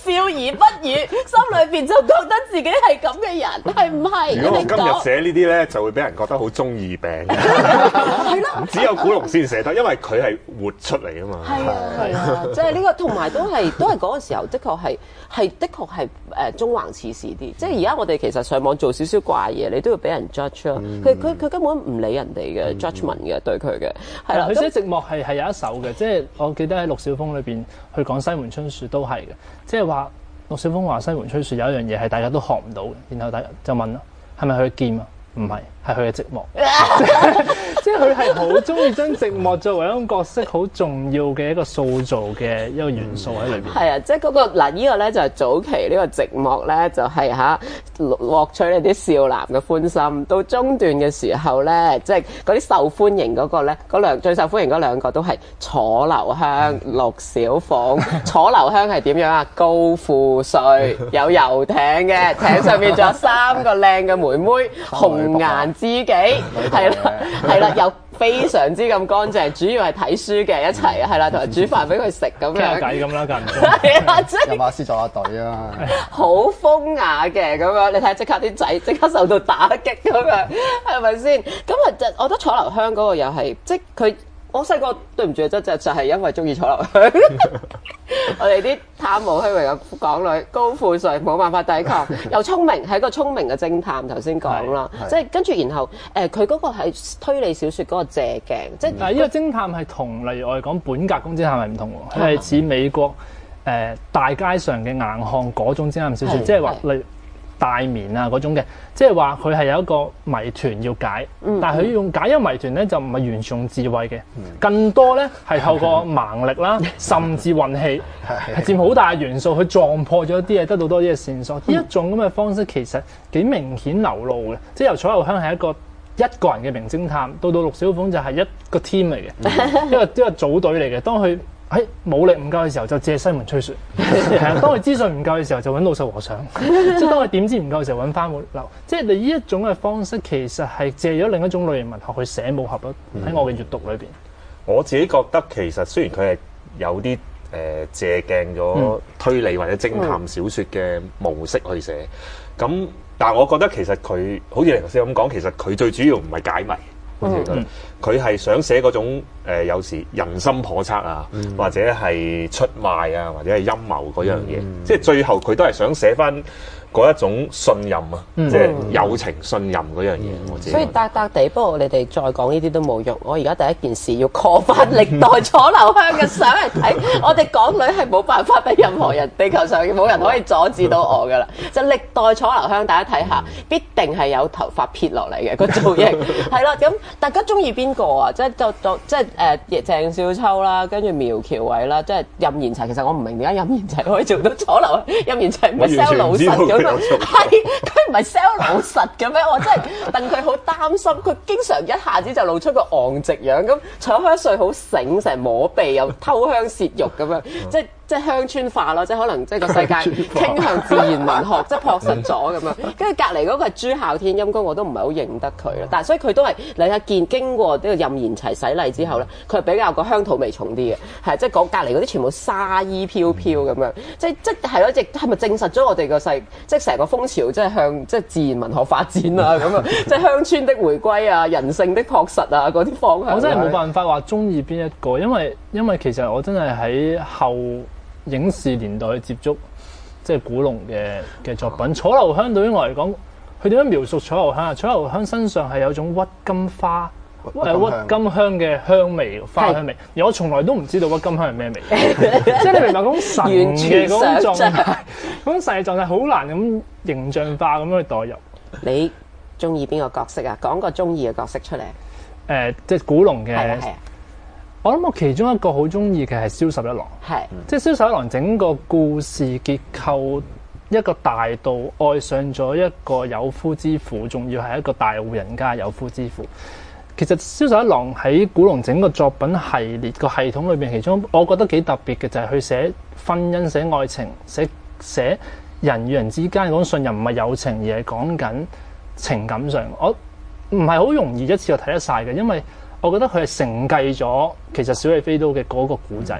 笑而不語，心裏邊就覺得自己係咁嘅人，係唔係？ 如果我今日寫呢啲咧，就會俾人覺得好中二病。係咯，只有古龍先寫得，因為佢係活出嚟啊嘛。 係啊係啊，即係呢個同埋都係都係嗰個時候，的確係係的確係誒中橫似是啲。即係而家我哋其實上網做少少怪嘢，你都要俾人 judge 咯。佢佢佢根本唔理人哋嘅 judgment 嘅對佢嘅。係啦， 佢寫寂寞係係有一首嘅，即係我記得喺陸小鳳裏邊去講西門春樹都係嘅，即係話陸小鳳話西門春樹有一樣嘢係大家都學唔到嘅，然後大家就問啦，係咪佢嘅劍啊？唔係，係佢嘅寂寞。即係佢係好中意將寂寞作為一種角色好重要嘅一個塑造嘅一個元素喺裏邊。係啊，即係嗰個嗱，呢個咧就係早期呢個寂寞咧，就係嚇獲取你啲少男嘅歡心。到中段嘅時候咧，即係嗰啲受歡迎嗰個咧，嗰兩最受歡迎嗰兩個都係楚留香、陸小鳳。楚留香係點樣啊？高富帥，有遊艇嘅，艇上面仲有三個靚嘅妹妹，紅顏知己，係啦，係啦。又非常之咁乾淨，主要係睇書嘅一齊，係啦，同埋煮飯俾佢食咁樣。傾下偈咁啦，間唔中。 係啊，即係有馬師作下隊啊， 好風雅嘅咁樣。你睇下即刻啲仔即刻受到打擊咁樣，係咪先？咁啊，就我覺得楚留香嗰個又係即係佢。我細個對唔住，就就就係因為中意楚留香。我哋啲貪慕虛榮嘅港女，高富帥冇辦法抵抗，又聰明，係一個聰明嘅偵探。頭先講啦，即係跟住然後誒，佢嗰個係推理小説嗰個借鏡，即係但係呢個偵探係同例如我哋講本格公偵探係唔同喎，佢係似美國誒、呃、大街上嘅硬漢嗰種偵探小説，即係話例如大眠啊嗰種嘅，即係話佢係有一個謎團要解，嗯、但係佢用解一個謎團咧就唔係完全用智慧嘅，嗯、更多咧係透過盲力啦，甚至運氣係佔好大嘅元素，去撞破咗啲嘢，得到多啲嘅線索。呢、嗯、一種咁嘅方式其實幾明顯流露嘅，即係由楚留香係一個一個人嘅名偵探，到到陸小鳳就係一個 team 嚟嘅，嗯、一個一個組隊嚟嘅。當佢喺武力唔夠嘅時候就借西門吹雪，係啊！當佢資訊唔夠嘅時候就揾老壽和尚，即係當佢點知唔夠嘅時候揾花木樓，即係你呢一種嘅方式其實係借咗另一種類型文學去寫武俠咯。喺我嘅閱讀裏邊， 我自己覺得其實雖然佢係有啲誒、呃、借鏡咗推理或者偵探小説嘅模式去寫，咁、嗯、但係我覺得其實佢好似你頭先咁講，其實佢最主要唔係解謎。嗯，佢係想寫嗰種、呃、有時人心叵測啊，嗯、或者係出賣啊，或者係陰謀嗰樣嘢，嗯、即係最後佢都係想寫翻嗰一種信任啊，嗯、即係友情信任嗰樣嘢。嗯、我自己所以搭搭地，不過你哋再講呢啲都冇用。我而家第一件事要 call 翻歷代楚留香嘅相嚟睇。我哋港女係冇辦法俾任何人，地球上冇人可以阻止到我噶啦。就歷代楚留香，大家睇下，必定係有頭髮撇落嚟嘅個造型，係啦咁。大家中意邊個啊？即係就就即係誒鄭少秋啦，跟住苗僑偉啦，即係任賢齊。其實我唔明點解任賢齊可以做到楚留香，任賢齊唔係 sell 老實咁樣，係佢唔係 sell 老實嘅咩？我真係戥佢好擔心，佢經常一下子就露出個昂直樣咁，楚香穗好醒，成日摸鼻又偷香竊玉咁樣，即係。即係鄉村化咯，即係可能即係個世界傾向自然文學，即係樸實咗咁樣。跟住隔離嗰個係朱孝天，陰公我都唔係好認得佢啦。但係所以佢都係你睇見經過呢個任賢齊洗禮之後咧，佢係比較個鄉土味重啲嘅，係即係講隔離嗰啲全部沙衣飄飄咁樣，即係即係咯，亦係咪證實咗我哋個世即係成個風潮即係向即係自然文學發展啊咁啊，即係鄉村的回歸啊，人性的樸實啊嗰啲方向。 我真係冇辦法話中意邊一個，因為因為其實我真係喺後影視年代去接觸即係古龍嘅嘅作品。楚留香對於我嚟講，佢點樣描述楚留香啊？楚留香身上係有種鬱金花誒鬱金香嘅香味，花香味。是而我從來都唔知道鬱金香係咩味，即係你明白嗰種神嘅嗰種狀態，嗰種神嘅狀態好難咁形象化咁樣去代入。 你中意邊個角色啊？講個中意嘅角色出嚟。誒、 呃，即係古龍嘅。 係啊係啊。 我諗我其中一個好中意嘅係蕭十一郎，係是即係蕭十一郎整個故事結構，一個大盜愛上咗一個有夫之婦，仲要係一個大戶人家有夫之婦。其實蕭十一郎喺古龍整個作品系列個系統裏邊，其中我覺得幾特別嘅就係去寫婚姻、寫愛情、寫寫人與人之間嗰種信任，唔係友情，而係講緊情感上。我唔係好容易一次就睇得晒嘅，因為我覺得佢係承繼咗其實小李飛刀嘅嗰個古仔。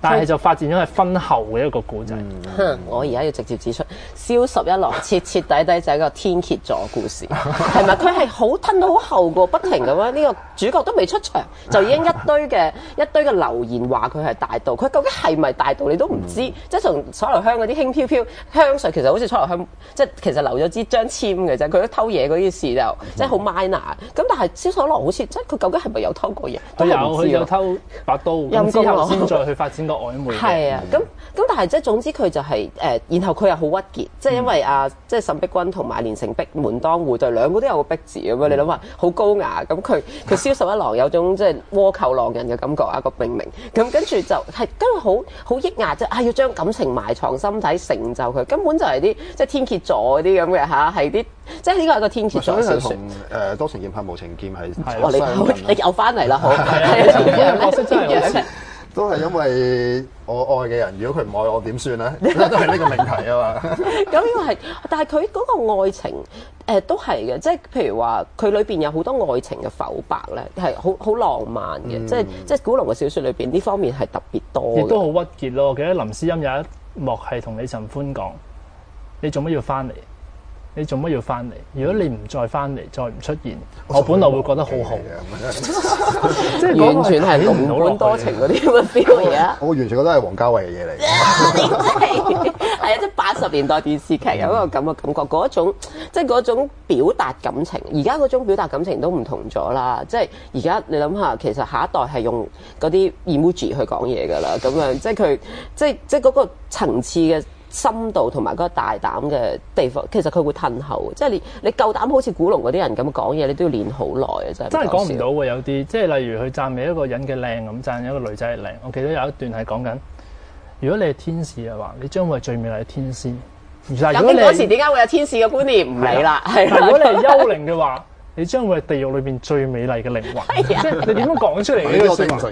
但係就發展咗係婚後嘅一個故仔。 嗯、我而家要直接指出，蕭十一郎徹徹底底就係一個天蠍座故事，係咪？佢係好吞到好後個，不停咁樣。呢、這個主角都未出場，就已經一堆嘅一堆嘅留言話佢係大盜。佢究竟係咪大盜你都唔知，嗯、即係同楚留香嗰啲輕飄飄香水，其實好似楚留香，即係其實留咗支張籤嘅啫。佢都偷嘢嗰啲事就即係好 minor。咁但係蕭十一郎好似即係佢究竟係咪有偷過嘢？ 佢有，佢有偷把刀，咁之後先再去發展個曖昧。 係啊，咁咁但係即係總之佢就係、是、誒、呃，然後佢又好鬱結，即係因為啊，即係沈碧君同埋連城璧門當戶對，兩個都有個璧字咁樣，你諗下好高雅，咁佢佢蕭十一郎有種即係倭寇浪人嘅感覺啊，個命名，咁跟住就係跟住好好抑壓啫，啊要將感情埋藏心底，成就佢，根本就係啲即係天蠍座嗰啲咁嘅嚇，係啲即係呢個係個天蠍座嘅小説。 誒多情劍客無情劍係哇！你你又翻嚟啦，好係啊，同樣角色真係好似。 都係因為我愛嘅人，如果佢唔愛我點算咧？都係呢個命題啊嘛。 咁呢個係，但係佢嗰個愛情誒、呃、都係嘅，即係譬如話佢裏邊有好多愛情嘅剖白咧，係好好浪漫嘅、嗯，即係即係古龍嘅小説裏邊呢方面係特別多。 亦都好鬱結咯。我記得林詩音有一幕係同李尋歡講：你做乜要翻嚟？你做乜要翻嚟？如果你唔再翻嚟，再唔出現，我本來會覺得好好嘅。 即係完全係龍本多情嗰啲咁嘅 feel 而家。 我完全覺得係王家衛嘅嘢嚟。 係係啊，即係八十年代電視劇有一個咁嘅感覺，嗰種即係嗰種表達感情。而家嗰種表達感情都唔同咗啦。即係而家你諗下，其實下一代係用嗰啲 emoji 去講嘢㗎啦。咁樣即係佢即係即係嗰個層次嘅深度同埋嗰個大膽嘅地方，其實佢會褪後，即係你你夠膽好似古龍嗰啲人咁講嘢，你都要練好耐啊！真係真係講唔到喎，有啲即係例如佢讚美一個人嘅靚咁，讚一個女仔係靚。我記得有一段係講緊，如果你係天使嘅話，你將會係最美麗嘅天仙。咁嗰時點解會有天使嘅觀念？唔理啦，係啦。 如果你係幽靈嘅話，你將會係地獄裏邊最美麗嘅靈魂。即係你點樣講出嚟嘅呢個説話？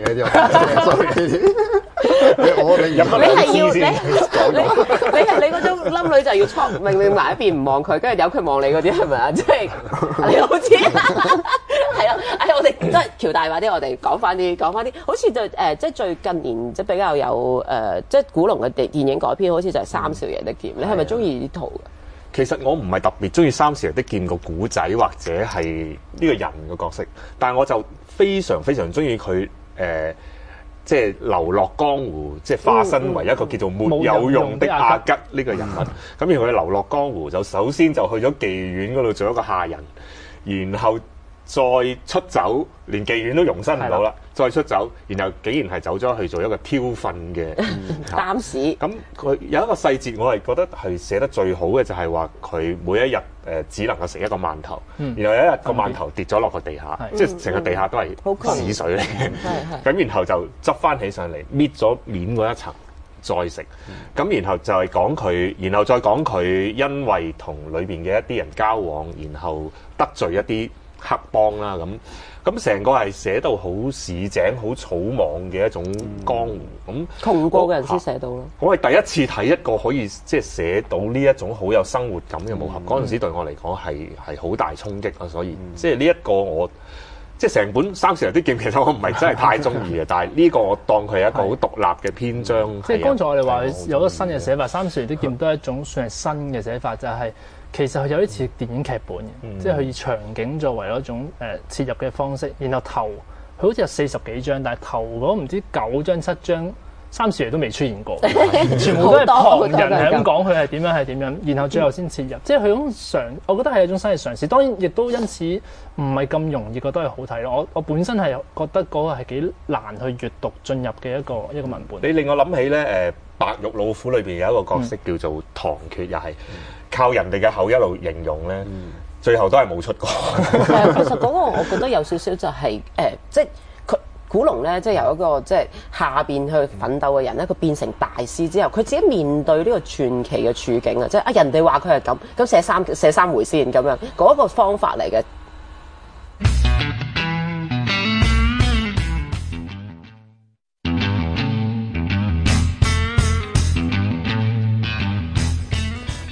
我你你係要你你你係你嗰種冧女就要錯明明埋一邊唔望佢，跟住由佢望你嗰啲係咪啊？即係你好似係啊！哎，我哋即係喬大話啲，我哋講翻啲講翻啲，好似就誒、呃、即係最近年即係比較有誒、呃、即係古龍嘅電電影改編，好似就係《三少爺的劍》。你係咪中意呢套嘅？ 其實我唔係特別中意《三少爺的劍》個古仔或者係呢個人嘅角色，但係我就非常非常中意佢誒。即係流落江湖，即係化身為一個叫做沒有用的阿吉呢個人物。咁、嗯、然後佢流落江湖，就首先就去咗妓院嗰度做一個下人，然後再出走，連妓院都容身唔到啦，再出走，然後竟然係走咗去做一個挑瞓嘅擔屎。咁佢有一個細節，我係覺得係寫得最好嘅，就係話佢每一日誒、呃、只能夠食一個饅頭，嗯、然後有一日個饅頭跌咗落個地下，嗯、即係成個地下都係屎水嚟嘅。咁、嗯、然後就執翻起上嚟，搣咗面嗰一層再食。咁、嗯、然後就係講佢，然後再講佢因為同裏邊嘅一啲人交往，然後得罪一啲黑幫啦，咁咁成個係寫到好市井、好草莽嘅一種江湖咁。窮、嗯、 過嘅人先寫到咯。 我係第一次睇一個可以即係寫到呢一種好有生活感嘅武俠，嗰、嗯、陣時對我嚟講係係好大衝擊啊！所以、嗯、即係呢一個我即係成本《三少爺的劍》，其實我唔係真係太中意嘅，但係呢個我當佢係一個好獨立嘅篇章。 即係剛才我哋話有咗新嘅寫法，《三少爺的劍》都係一種算係新嘅寫法，就係、是。其實佢有啲似電影劇本嘅，嗯、即係佢以場景作為一種誒、呃、切入嘅方式，然後頭佢好似有四十幾張，但係頭嗰唔知九張七張，三少爺都未出現過，全部都係旁人係咁講佢係點樣係點樣，然後最後先切入，嗯、即係佢種嘗，我覺得係一種新嘅嘗試。當然亦都因此唔係咁容易覺得係好睇咯。我我本身係覺得嗰個係幾難去閱讀進入嘅一個一個文本。 你令我諗起咧誒、呃《白玉老虎》裏邊有一個角色叫做唐缺，又係、嗯。靠人哋嘅口一路形容咧，嗯、最後都係冇出過。 係其實嗰個我覺得有少少就係、是、誒、呃，即係佢古龍咧，即係由一個即係下邊去奮鬥嘅人咧，佢變成大師之後，佢自己面對呢個傳奇嘅處境啊，即係啊人哋話佢係咁，咁寫三寫三回先咁樣，嗰、那個方法嚟嘅。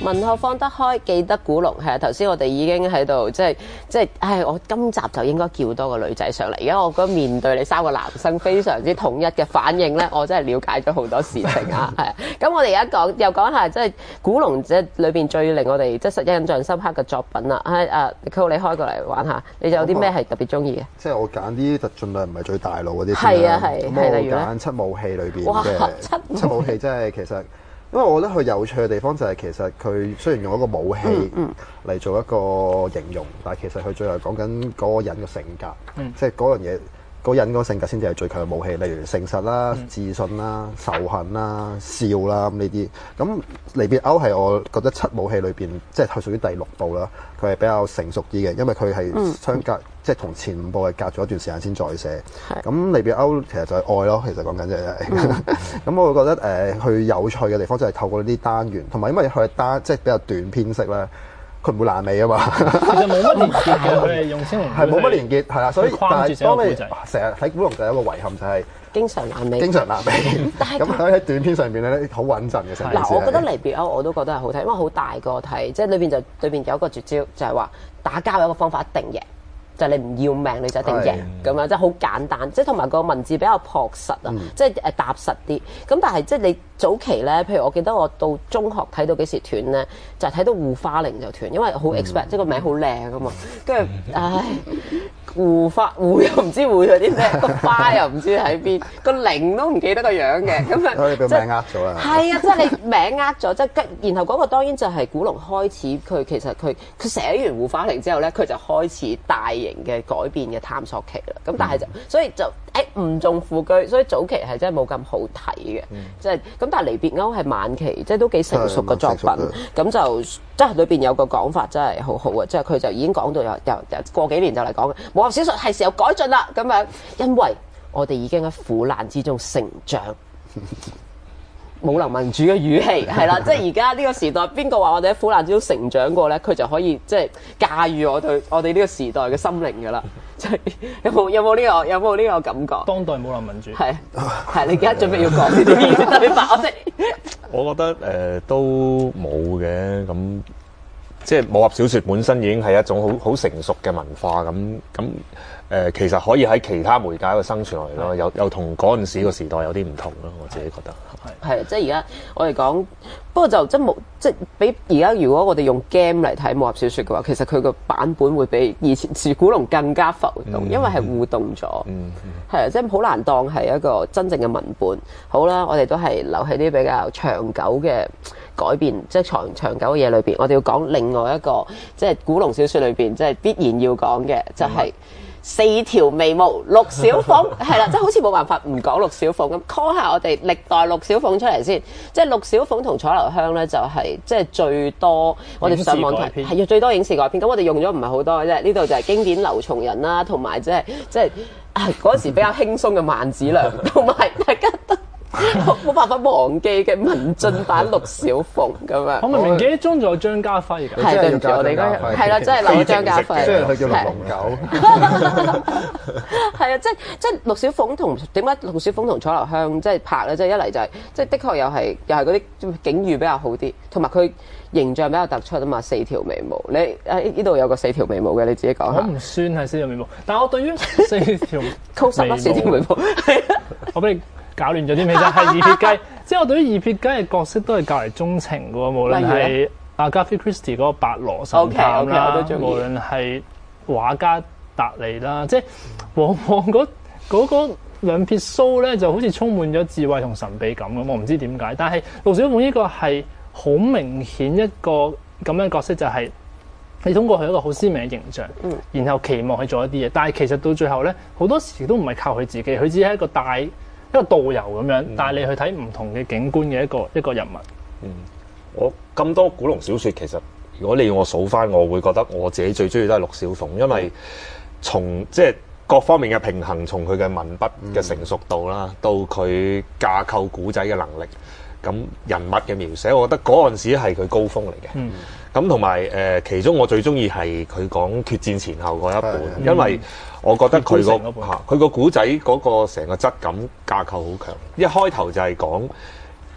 文學放得開，記得古龍係啊！頭先我哋已經喺度即係即係，唉！我今集就應該叫多個女仔上嚟。而家我覺得面對你三個男生非常之統一嘅反應咧，我真係了解咗好多事情啊！係啊！咁我哋而家講又講下即係古龍即係裏邊最令我哋即係印象深刻嘅作品啦。喺啊 Nicole 你開過嚟玩下，你有啲咩係特別中意嘅？ 即係我揀啲就盡量唔係最大路嗰啲。 係啊係。 咁我揀七武器裏邊嘅七武器，即係其實。因為我覺得佢有趣嘅地方就係其實佢雖然用一個武器嚟做一個形容，嗯嗯、但係其實佢最後講緊嗰個人嘅性格，嗯、即係嗰樣嘢，嗰、嗰個、人嗰個性格先至係最強嘅武器。例如誠實啦、嗯、自信啦、仇恨啦、笑啦咁呢啲。咁離別鈎係我覺得七武器裏邊，即係佢屬於第六部啦。佢係比較成熟啲嘅，因為佢係相隔，嗯、即係同前五部係隔咗一段時間先再寫。咁離別鈎其實就係愛咯，其實講緊即係。咁、嗯、我會覺得誒，佢、呃、有趣嘅地方就係透過呢啲單元，同埋因為佢係單，即係比較短篇式咧，佢唔會爛尾啊嘛。其實冇乜連結嘅，佢係用青龍。係冇乜連結，係啦，所以但係當你成日睇古龍就有一個遺憾就係、是。經常爛尾，經常爛尾。但係咁喺短篇上邊咧，好穩陣嘅成件事。嗱，我覺得離別鈎我都覺得係好睇，因為好大個睇，即係裏邊就裏邊有一個絕招，就係話打交有一個方法一定贏，就係、是、你唔要命你就一定贏咁樣，即係好簡單，即係同埋個文字比較樸實啊，嗯、即係誒踏實啲。咁但係即係你早期咧，譬如我記得我到中學睇到幾時斷咧，就係、是、睇到護花玲就斷，因為好 expect，、嗯、即係個名好靚啊嘛，跟住唉。護花護又唔知護咗啲咩，個花又唔知喺邊，個玲都唔記得個樣嘅，咁啊， 所以俾名呃咗啦。 係啊，即係你名呃咗，即係然後嗰個當然就係古龍開始，佢其實佢佢寫完護花玲之後咧，佢就開始大型嘅改變嘅探索期啦。咁但係就所以就誒誤中副車，所以早期係真係冇咁好睇嘅，即係咁。但係離別鈎係晚期，即係都幾成熟嘅作品，咁就即係裏邊有個講法真係好好啊！即係佢就已經講到有有有過幾年就嚟講武俠小說係時候改進啦，咁樣，因為我哋已經喺苦難之中成長。武林民主嘅語氣係啦，即係而家呢個時代，邊個話我哋喺苦難之中成長過咧？佢就可以即係駕馭我對我哋呢個時代嘅心靈噶啦。即係有冇有冇呢個有冇呢個感覺？ 當代武林民主係係你而家準備要講呢啲意思對白，我哋我覺得誒、呃、都冇嘅咁。即係武俠小說本身已經係一種好好成熟嘅文化咁咁誒，其實可以喺其他媒介度生存落嚟咯，又又同嗰陣時個時代有啲唔同咯，我自己覺得係係即係而家我哋講，不過就真冇即係比而家如果我哋用 game 嚟睇武俠小說嘅話，其實佢個版本會比以前是古龍更加浮動，嗯、因為係互動咗，係啊、嗯嗯，即係好難當係一個真正嘅文本。好啦，我哋都係留喺啲比較長久嘅改變，即係長長久嘅嘢裏邊，我哋要講另外一個，即係古龍小說裏邊，即係必然要講嘅，就係、是、四條眉毛陸小鳳，係啦，即係好似冇辦法唔講陸小鳳咁 call 下我哋歷代陸小鳳出嚟先。即係陸小鳳同楚留香咧，就係即係最多我哋上網睇係要最多影視改編。咁我哋用咗唔係好多嘅啫，呢度就係經典劉松仁啦，同埋即係即係啊嗰時比較輕鬆嘅萬梓良，同埋大家都。冇辦法忘記嘅文進版陸小鳳咁樣， 我明明記得中仲有張家輝嘅， 係對唔住我哋嗰日係啦，真係留咗張家輝， 即係佢叫陸龍九， 係啊，即係即係陸小鳳同點解陸小鳳同楚留香即係拍咧？即係一嚟就係即係的確又係又係嗰啲境遇比較好啲，同埋佢形象比較突出啊嘛，四條眉毛，你喺呢度有個四條眉毛嘅，你自己講下。 我唔算係四條眉毛，但係我對於四條高濕啦，四條眉毛， 我俾你。搞亂咗啲咩啫？係二撇雞，即係我對於二撇雞嘅角色都係較為鍾情嘅喎，無論係阿 Agatha Christie 嗰個白羅神探啦， okay, okay, 無論係畫家達利啦，即係往往嗰嗰嗰兩撇鬚咧，就好似充滿咗智慧同神秘感咁。我唔知點解，但係陸小鳳呢個係好明顯一個咁樣嘅角色，就係、是、你通過佢一個好鮮明嘅形象，嗯、然後期望去做一啲嘢，但係其實到最後咧，好多時都唔係靠佢自己，佢只係一個帶。一個導遊咁樣帶你去睇唔同嘅景觀嘅一個一個人物。 嗯，我咁多古龍小說，其實如果你要我數翻，我會覺得我自己最中意都係陸小鳳，因為從即係各方面嘅平衡，從佢嘅文筆嘅成熟度啦，到佢架構古仔嘅能力，咁人物嘅描寫，我覺得嗰陣時係佢高峰嚟嘅。嗯。咁同埋誒，其中我最中意係佢講決戰前後嗰一本，嗯、因為我覺得佢、嗰個嚇佢個古仔嗰個成個質感架構好強。一開頭就係講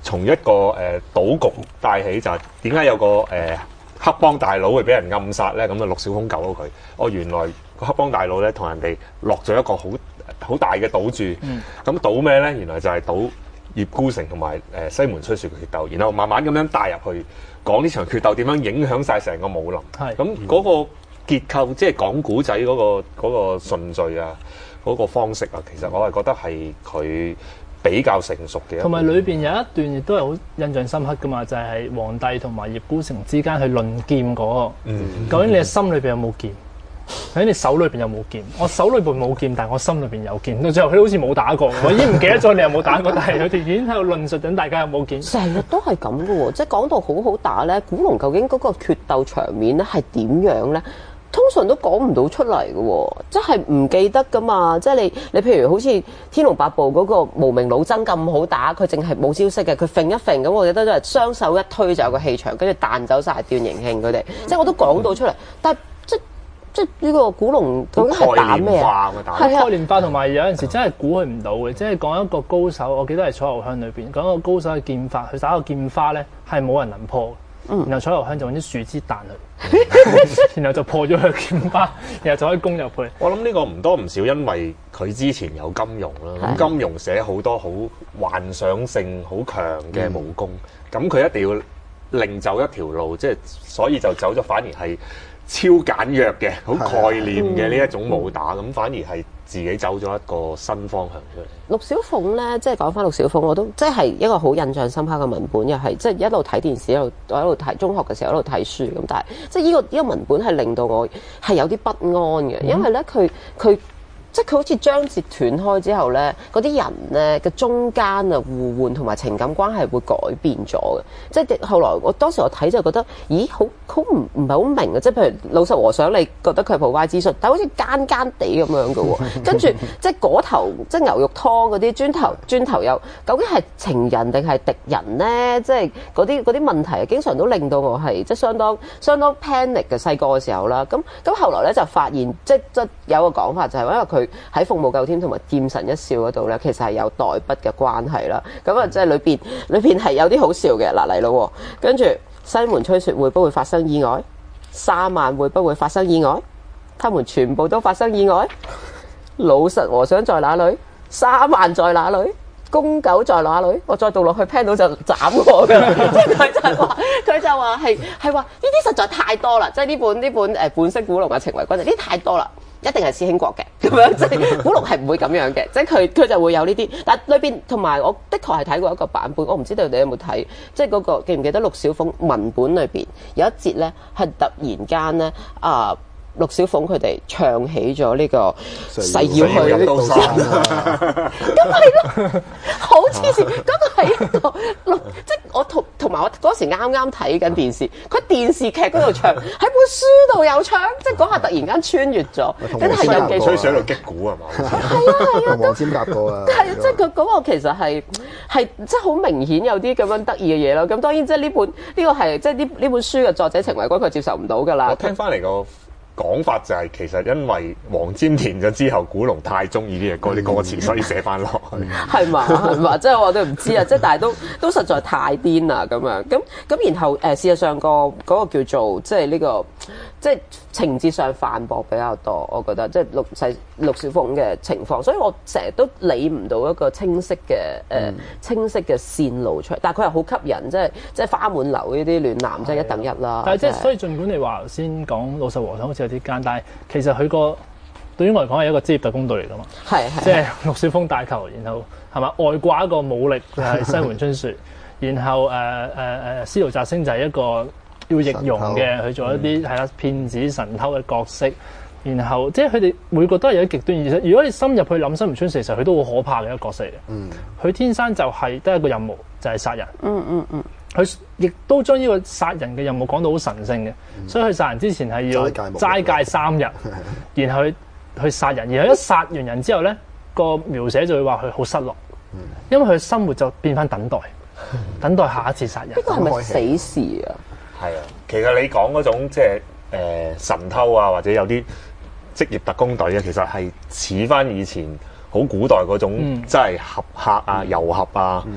從一個誒賭局帶起，就係點解有個誒、呃、黑幫大佬會俾人暗殺咧？咁啊，陸小鳳救咗佢。哦，原來個黑幫大佬咧同人哋落咗一個好好大嘅賭注。咁、嗯、賭咩咧？原來就係賭葉孤城同埋誒西門吹雪嘅決鬥，然後慢慢咁樣帶入去講呢場決鬥點樣影響晒成個武林。係咁嗰個結構，即係講古仔嗰個嗰、嗰個順序啊，嗰、嗰個方式啊，其實我係覺得係佢比較成熟嘅。同埋裏邊有一段亦都係好印象深刻噶嘛，就係、是、皇帝同埋葉孤城之間去論劍嗰、嗰個。嗯。究竟你嘅心裏邊有冇劍？喺你手裏邊有冇劍？我手裏邊冇劍，但係我心裏邊有劍。到最後佢好似冇打過，我已經唔記得咗你有冇打過。但係佢哋已經喺度論述緊大家有冇劍。成日都係咁噶喎，即係講到好好打咧。古龍究竟嗰個決鬥場面咧係點樣咧？通常都講唔到出嚟嘅喎，即係唔記得噶嘛。即係你你譬如好似《天龍八部》嗰個無名老僧咁好打，佢淨係冇招式嘅，佢揈一揈咁，我記得都係雙手一推就有個氣場，跟住彈走晒段盈慶佢哋。即係我都講到出嚟，但係即即呢個古龍究竟係打咩啊？係概念化，同埋有陣時真係估佢唔到嘅。即係講一個高手，我記得係楚留香裏邊講一個高手嘅劍法，佢打個劍花咧係冇人能破嘅。嗯、然後楚留香就揾啲樹枝彈佢，然後就破咗佢嘅劍花，然後就可以攻入去。我諗呢個唔多唔少，因為佢之前有金庸啦，咁金庸寫好多好幻想性好強嘅武功，咁佢、嗯、一定要另走一條路，即係所以就走咗反而係超簡約嘅、好概念嘅呢一種武打，咁、嗯、反而係自己走咗一個新方向出嚟。陸小鳳咧，即係講翻陸小鳳，我都即係一個好印象深刻嘅文本，又係即係一路睇電視，一路我一路睇中學嘅時候一路睇書咁，但係即係呢個呢個文本係令到我係有啲不安嘅，因為咧佢佢。即係佢好似章節斷開之後咧，嗰啲人咧嘅中間啊互換同埋情感關係會改變咗嘅。即係後來我當時我睇就覺得，咦，好好唔唔係好明啊！即係譬如老實和尚，你覺得佢係普派之術，但係好似奸奸地咁樣嘅喎。跟住即係嗰頭即係牛肉湯嗰啲磚頭磚頭又究竟係情人定係敵人咧？即係嗰啲嗰啲問題，經常都令到我係即係相當相當 panic 嘅細個嘅時候啦。咁咁後來咧就發現，即係即係有個講法就係因為佢。喺鳳舞救天同埋劍神一笑嗰度咧，其實係有代筆嘅關係啦。咁啊，即係裏邊裏邊係有啲好笑嘅。嗱嚟咯，跟住西門吹雪會不會發生意外？三萬會不會發生意外？他們全部都發生意外。老實和尚在哪裏？三萬在哪裏？公狗在哪裏？我再讀落去，聽到就斬我㗎。即係佢就係話，佢就話係係話呢啲實在太多啦。即係呢本呢本誒本色古龍嘅情為君，呢啲太多啦。一定係師兄國嘅咁樣，即係古龍係唔會咁樣嘅，即係佢佢就會有呢啲。但裏邊同埋我的確係睇過一個版本，我唔知道你有冇睇，即係嗰個記唔記得陸小鳳文本裏邊有一節咧係突然間咧啊！陸小鳳佢哋唱起咗呢個誓要去刀山，咁係咯，好黐線！嗰個係一個即係我同同埋我嗰時啱啱睇緊電視，佢電視劇嗰度唱，喺本書度有唱，即係嗰下突然間穿越咗，跟住係有記吹水喺度擊鼓係嘛？係啊係啊，同黃霑夾過啊！係啊，即係佢嗰個其實係係即係好明顯有啲咁樣得意嘅嘢咯。咁當然即係呢本呢個係即係呢呢本書嘅作者程為君佢接受唔到㗎啦。我聽翻嚟個講法就係其實因為黃霑填咗之後，古龍太中意呢隻歌啲歌詞，所以寫翻落去。係嘛係嘛，即係我都唔知啊！即係但係都都實在太癲啦咁樣。咁咁然後誒、呃、事實上個嗰、嗰個叫做即係呢、呢個即係情節上反駁比較多，我覺得即係陸細陸小鳳嘅情況，所以我成日都理唔到一個清晰嘅誒、呃、清晰嘅線路出嚟。但係佢係好吸引，即係即係花滿樓呢啲暖男，即係一等一啦。但係即係所以，儘管你話頭先講老實和尚好似有啲奸，但係其實佢個對於我嚟講係一個職業特工隊嚟㗎嘛。係係。即係陸小鳳帶頭，然後係嘛外掛一個武力就係西門春雪，然後誒誒誒司徒澤星就係一個要易容嘅去做一啲係啦騙子神偷嘅角色，然後即係佢哋每個都係有啲極端。而且如果你深入去諗西門春雪，其實佢都好可怕嘅一個角色嚟嘅。嗯，佢天生就係得一個任務，就係、是、殺人。嗯嗯嗯。佢亦都將呢個殺人嘅任務講到好神聖嘅，嗯、所以佢殺人之前係要齋戒三日，然後去去殺人，然後一殺完人之後咧，個描寫就會話佢好失落，嗯、因為佢生活就變翻等待，嗯、等待下一次殺人。呢個係咪死事啊？係啊，其實你講嗰種即係誒神偷啊，或者有啲職業特工隊啊，其實係似翻以前好古代嗰種，即係、嗯、俠客啊、遊俠啊。嗯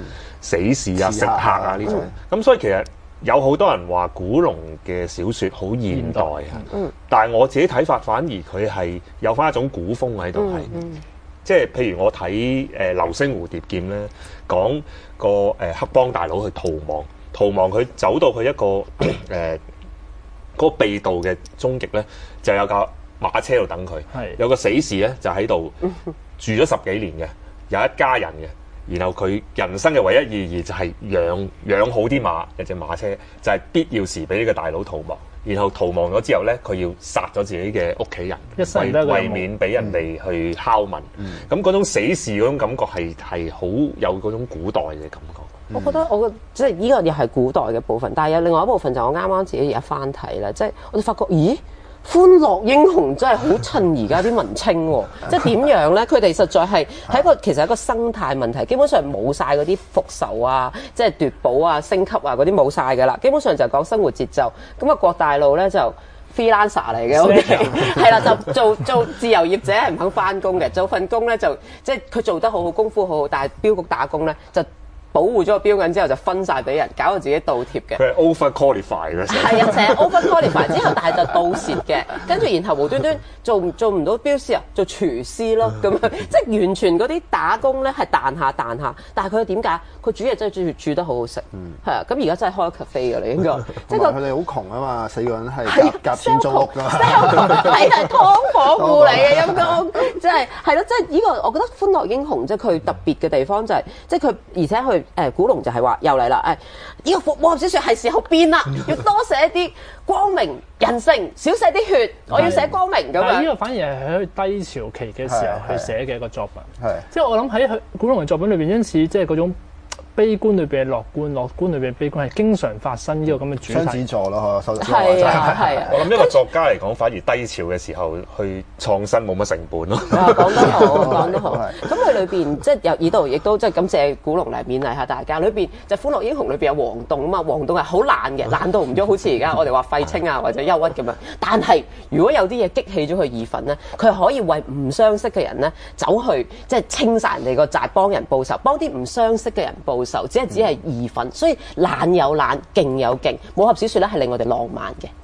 死士啊、食客啊呢種。咁所以其實有好多人話古龍嘅小説好現代啊，嗯、但係我自己睇法反而佢係有翻一種古風喺度係。嗯嗯即係譬如我睇誒《流星蝴蝶劍》咧，講個誒黑幫大佬去逃亡，逃亡佢走到去一個誒嗰、呃那個秘道嘅終極咧，就有架馬車度等佢，是有個死士咧就喺度住咗十幾年嘅，有一家人嘅，然後佢人生嘅唯一意義就係養養好啲馬，有隻馬車就係、是、必要時俾呢個大佬逃亡。然後逃亡咗之後咧，佢要殺咗自己嘅屋企人，為為免俾人哋去拷問。咁嗰、嗯、種死士嗰種感覺係係好有嗰種古代嘅感覺。 我覺得我即係呢個又係古代嘅部分，但係有另外一部分就我啱啱自己而家翻睇啦，即係我哋發覺，咦？歡樂英雄真係好襯而家啲文青喎，即係點樣咧？佢哋實在係係一個其實係一個生態問題，基本上冇晒嗰啲復仇啊、即係奪寶啊、升級啊嗰啲冇晒㗎啦。基本上就講生活節奏。咁啊，郭大路咧就 freelancer 嚟嘅，OK，係啦，就做做自由業者係唔肯翻工嘅，做份工咧就即係佢做得好好，功夫好好，但係標局打工咧就保護咗個標銀之後就分晒俾人，搞到自己倒貼嘅。 佢係 over qualify 嘅， 係啊，成日 over qualify 之後，但係就倒蝕嘅。跟住然後無端端做唔做唔到標師啊，做廚師咯咁樣，即係完全嗰啲打工咧係彈下彈下。但係佢點解？佢煮嘢真係煮煮得好好食，係啊。咁而家真係開 cafe 㗎啦，應該。即係佢哋好窮啊嘛，四個人係夾夾錢租屋㗎。 係係劏房戶嚟嘅陰公，即係係咯，即係呢個我覺得《歡樂英雄》即係佢特別嘅地方就係，即係佢而且佢。誒古龍就係話又嚟啦！誒呢個武俠小説係時候變啦，要多寫一啲光明人性，少寫啲血。我要寫光明咁樣。呢個反而係喺低潮期嘅時候去寫嘅一個作品。係，即係我諗喺佢古龍嘅作品裏邊，因此即係嗰種悲觀裏邊嘅樂觀，樂觀裏邊嘅悲觀係經常發生呢個咁嘅主題。雙子座咯，收得係啊係啊！ 我諗一個作家嚟講，反而低潮嘅時候去創新冇乜成本咯。 啊，講得好，講得好。咁佢裏邊即係有呢度亦都即係感謝古龍嚟勉勵下大家。裏邊就《歡樂英雄》裏邊有黃洞啊嘛，黃洞係好懶嘅，懶到唔咗好似而家我哋話廢青啊或者憂鬱咁樣。但係如果有啲嘢激起咗佢義憤咧，佢可以為唔相識嘅人咧走去即係清晒人哋個債，幫人報仇，幫啲唔相識嘅人報仇。只係只係義憤，所以懶有懶，勁有勁。武俠小説咧係令我哋浪漫嘅。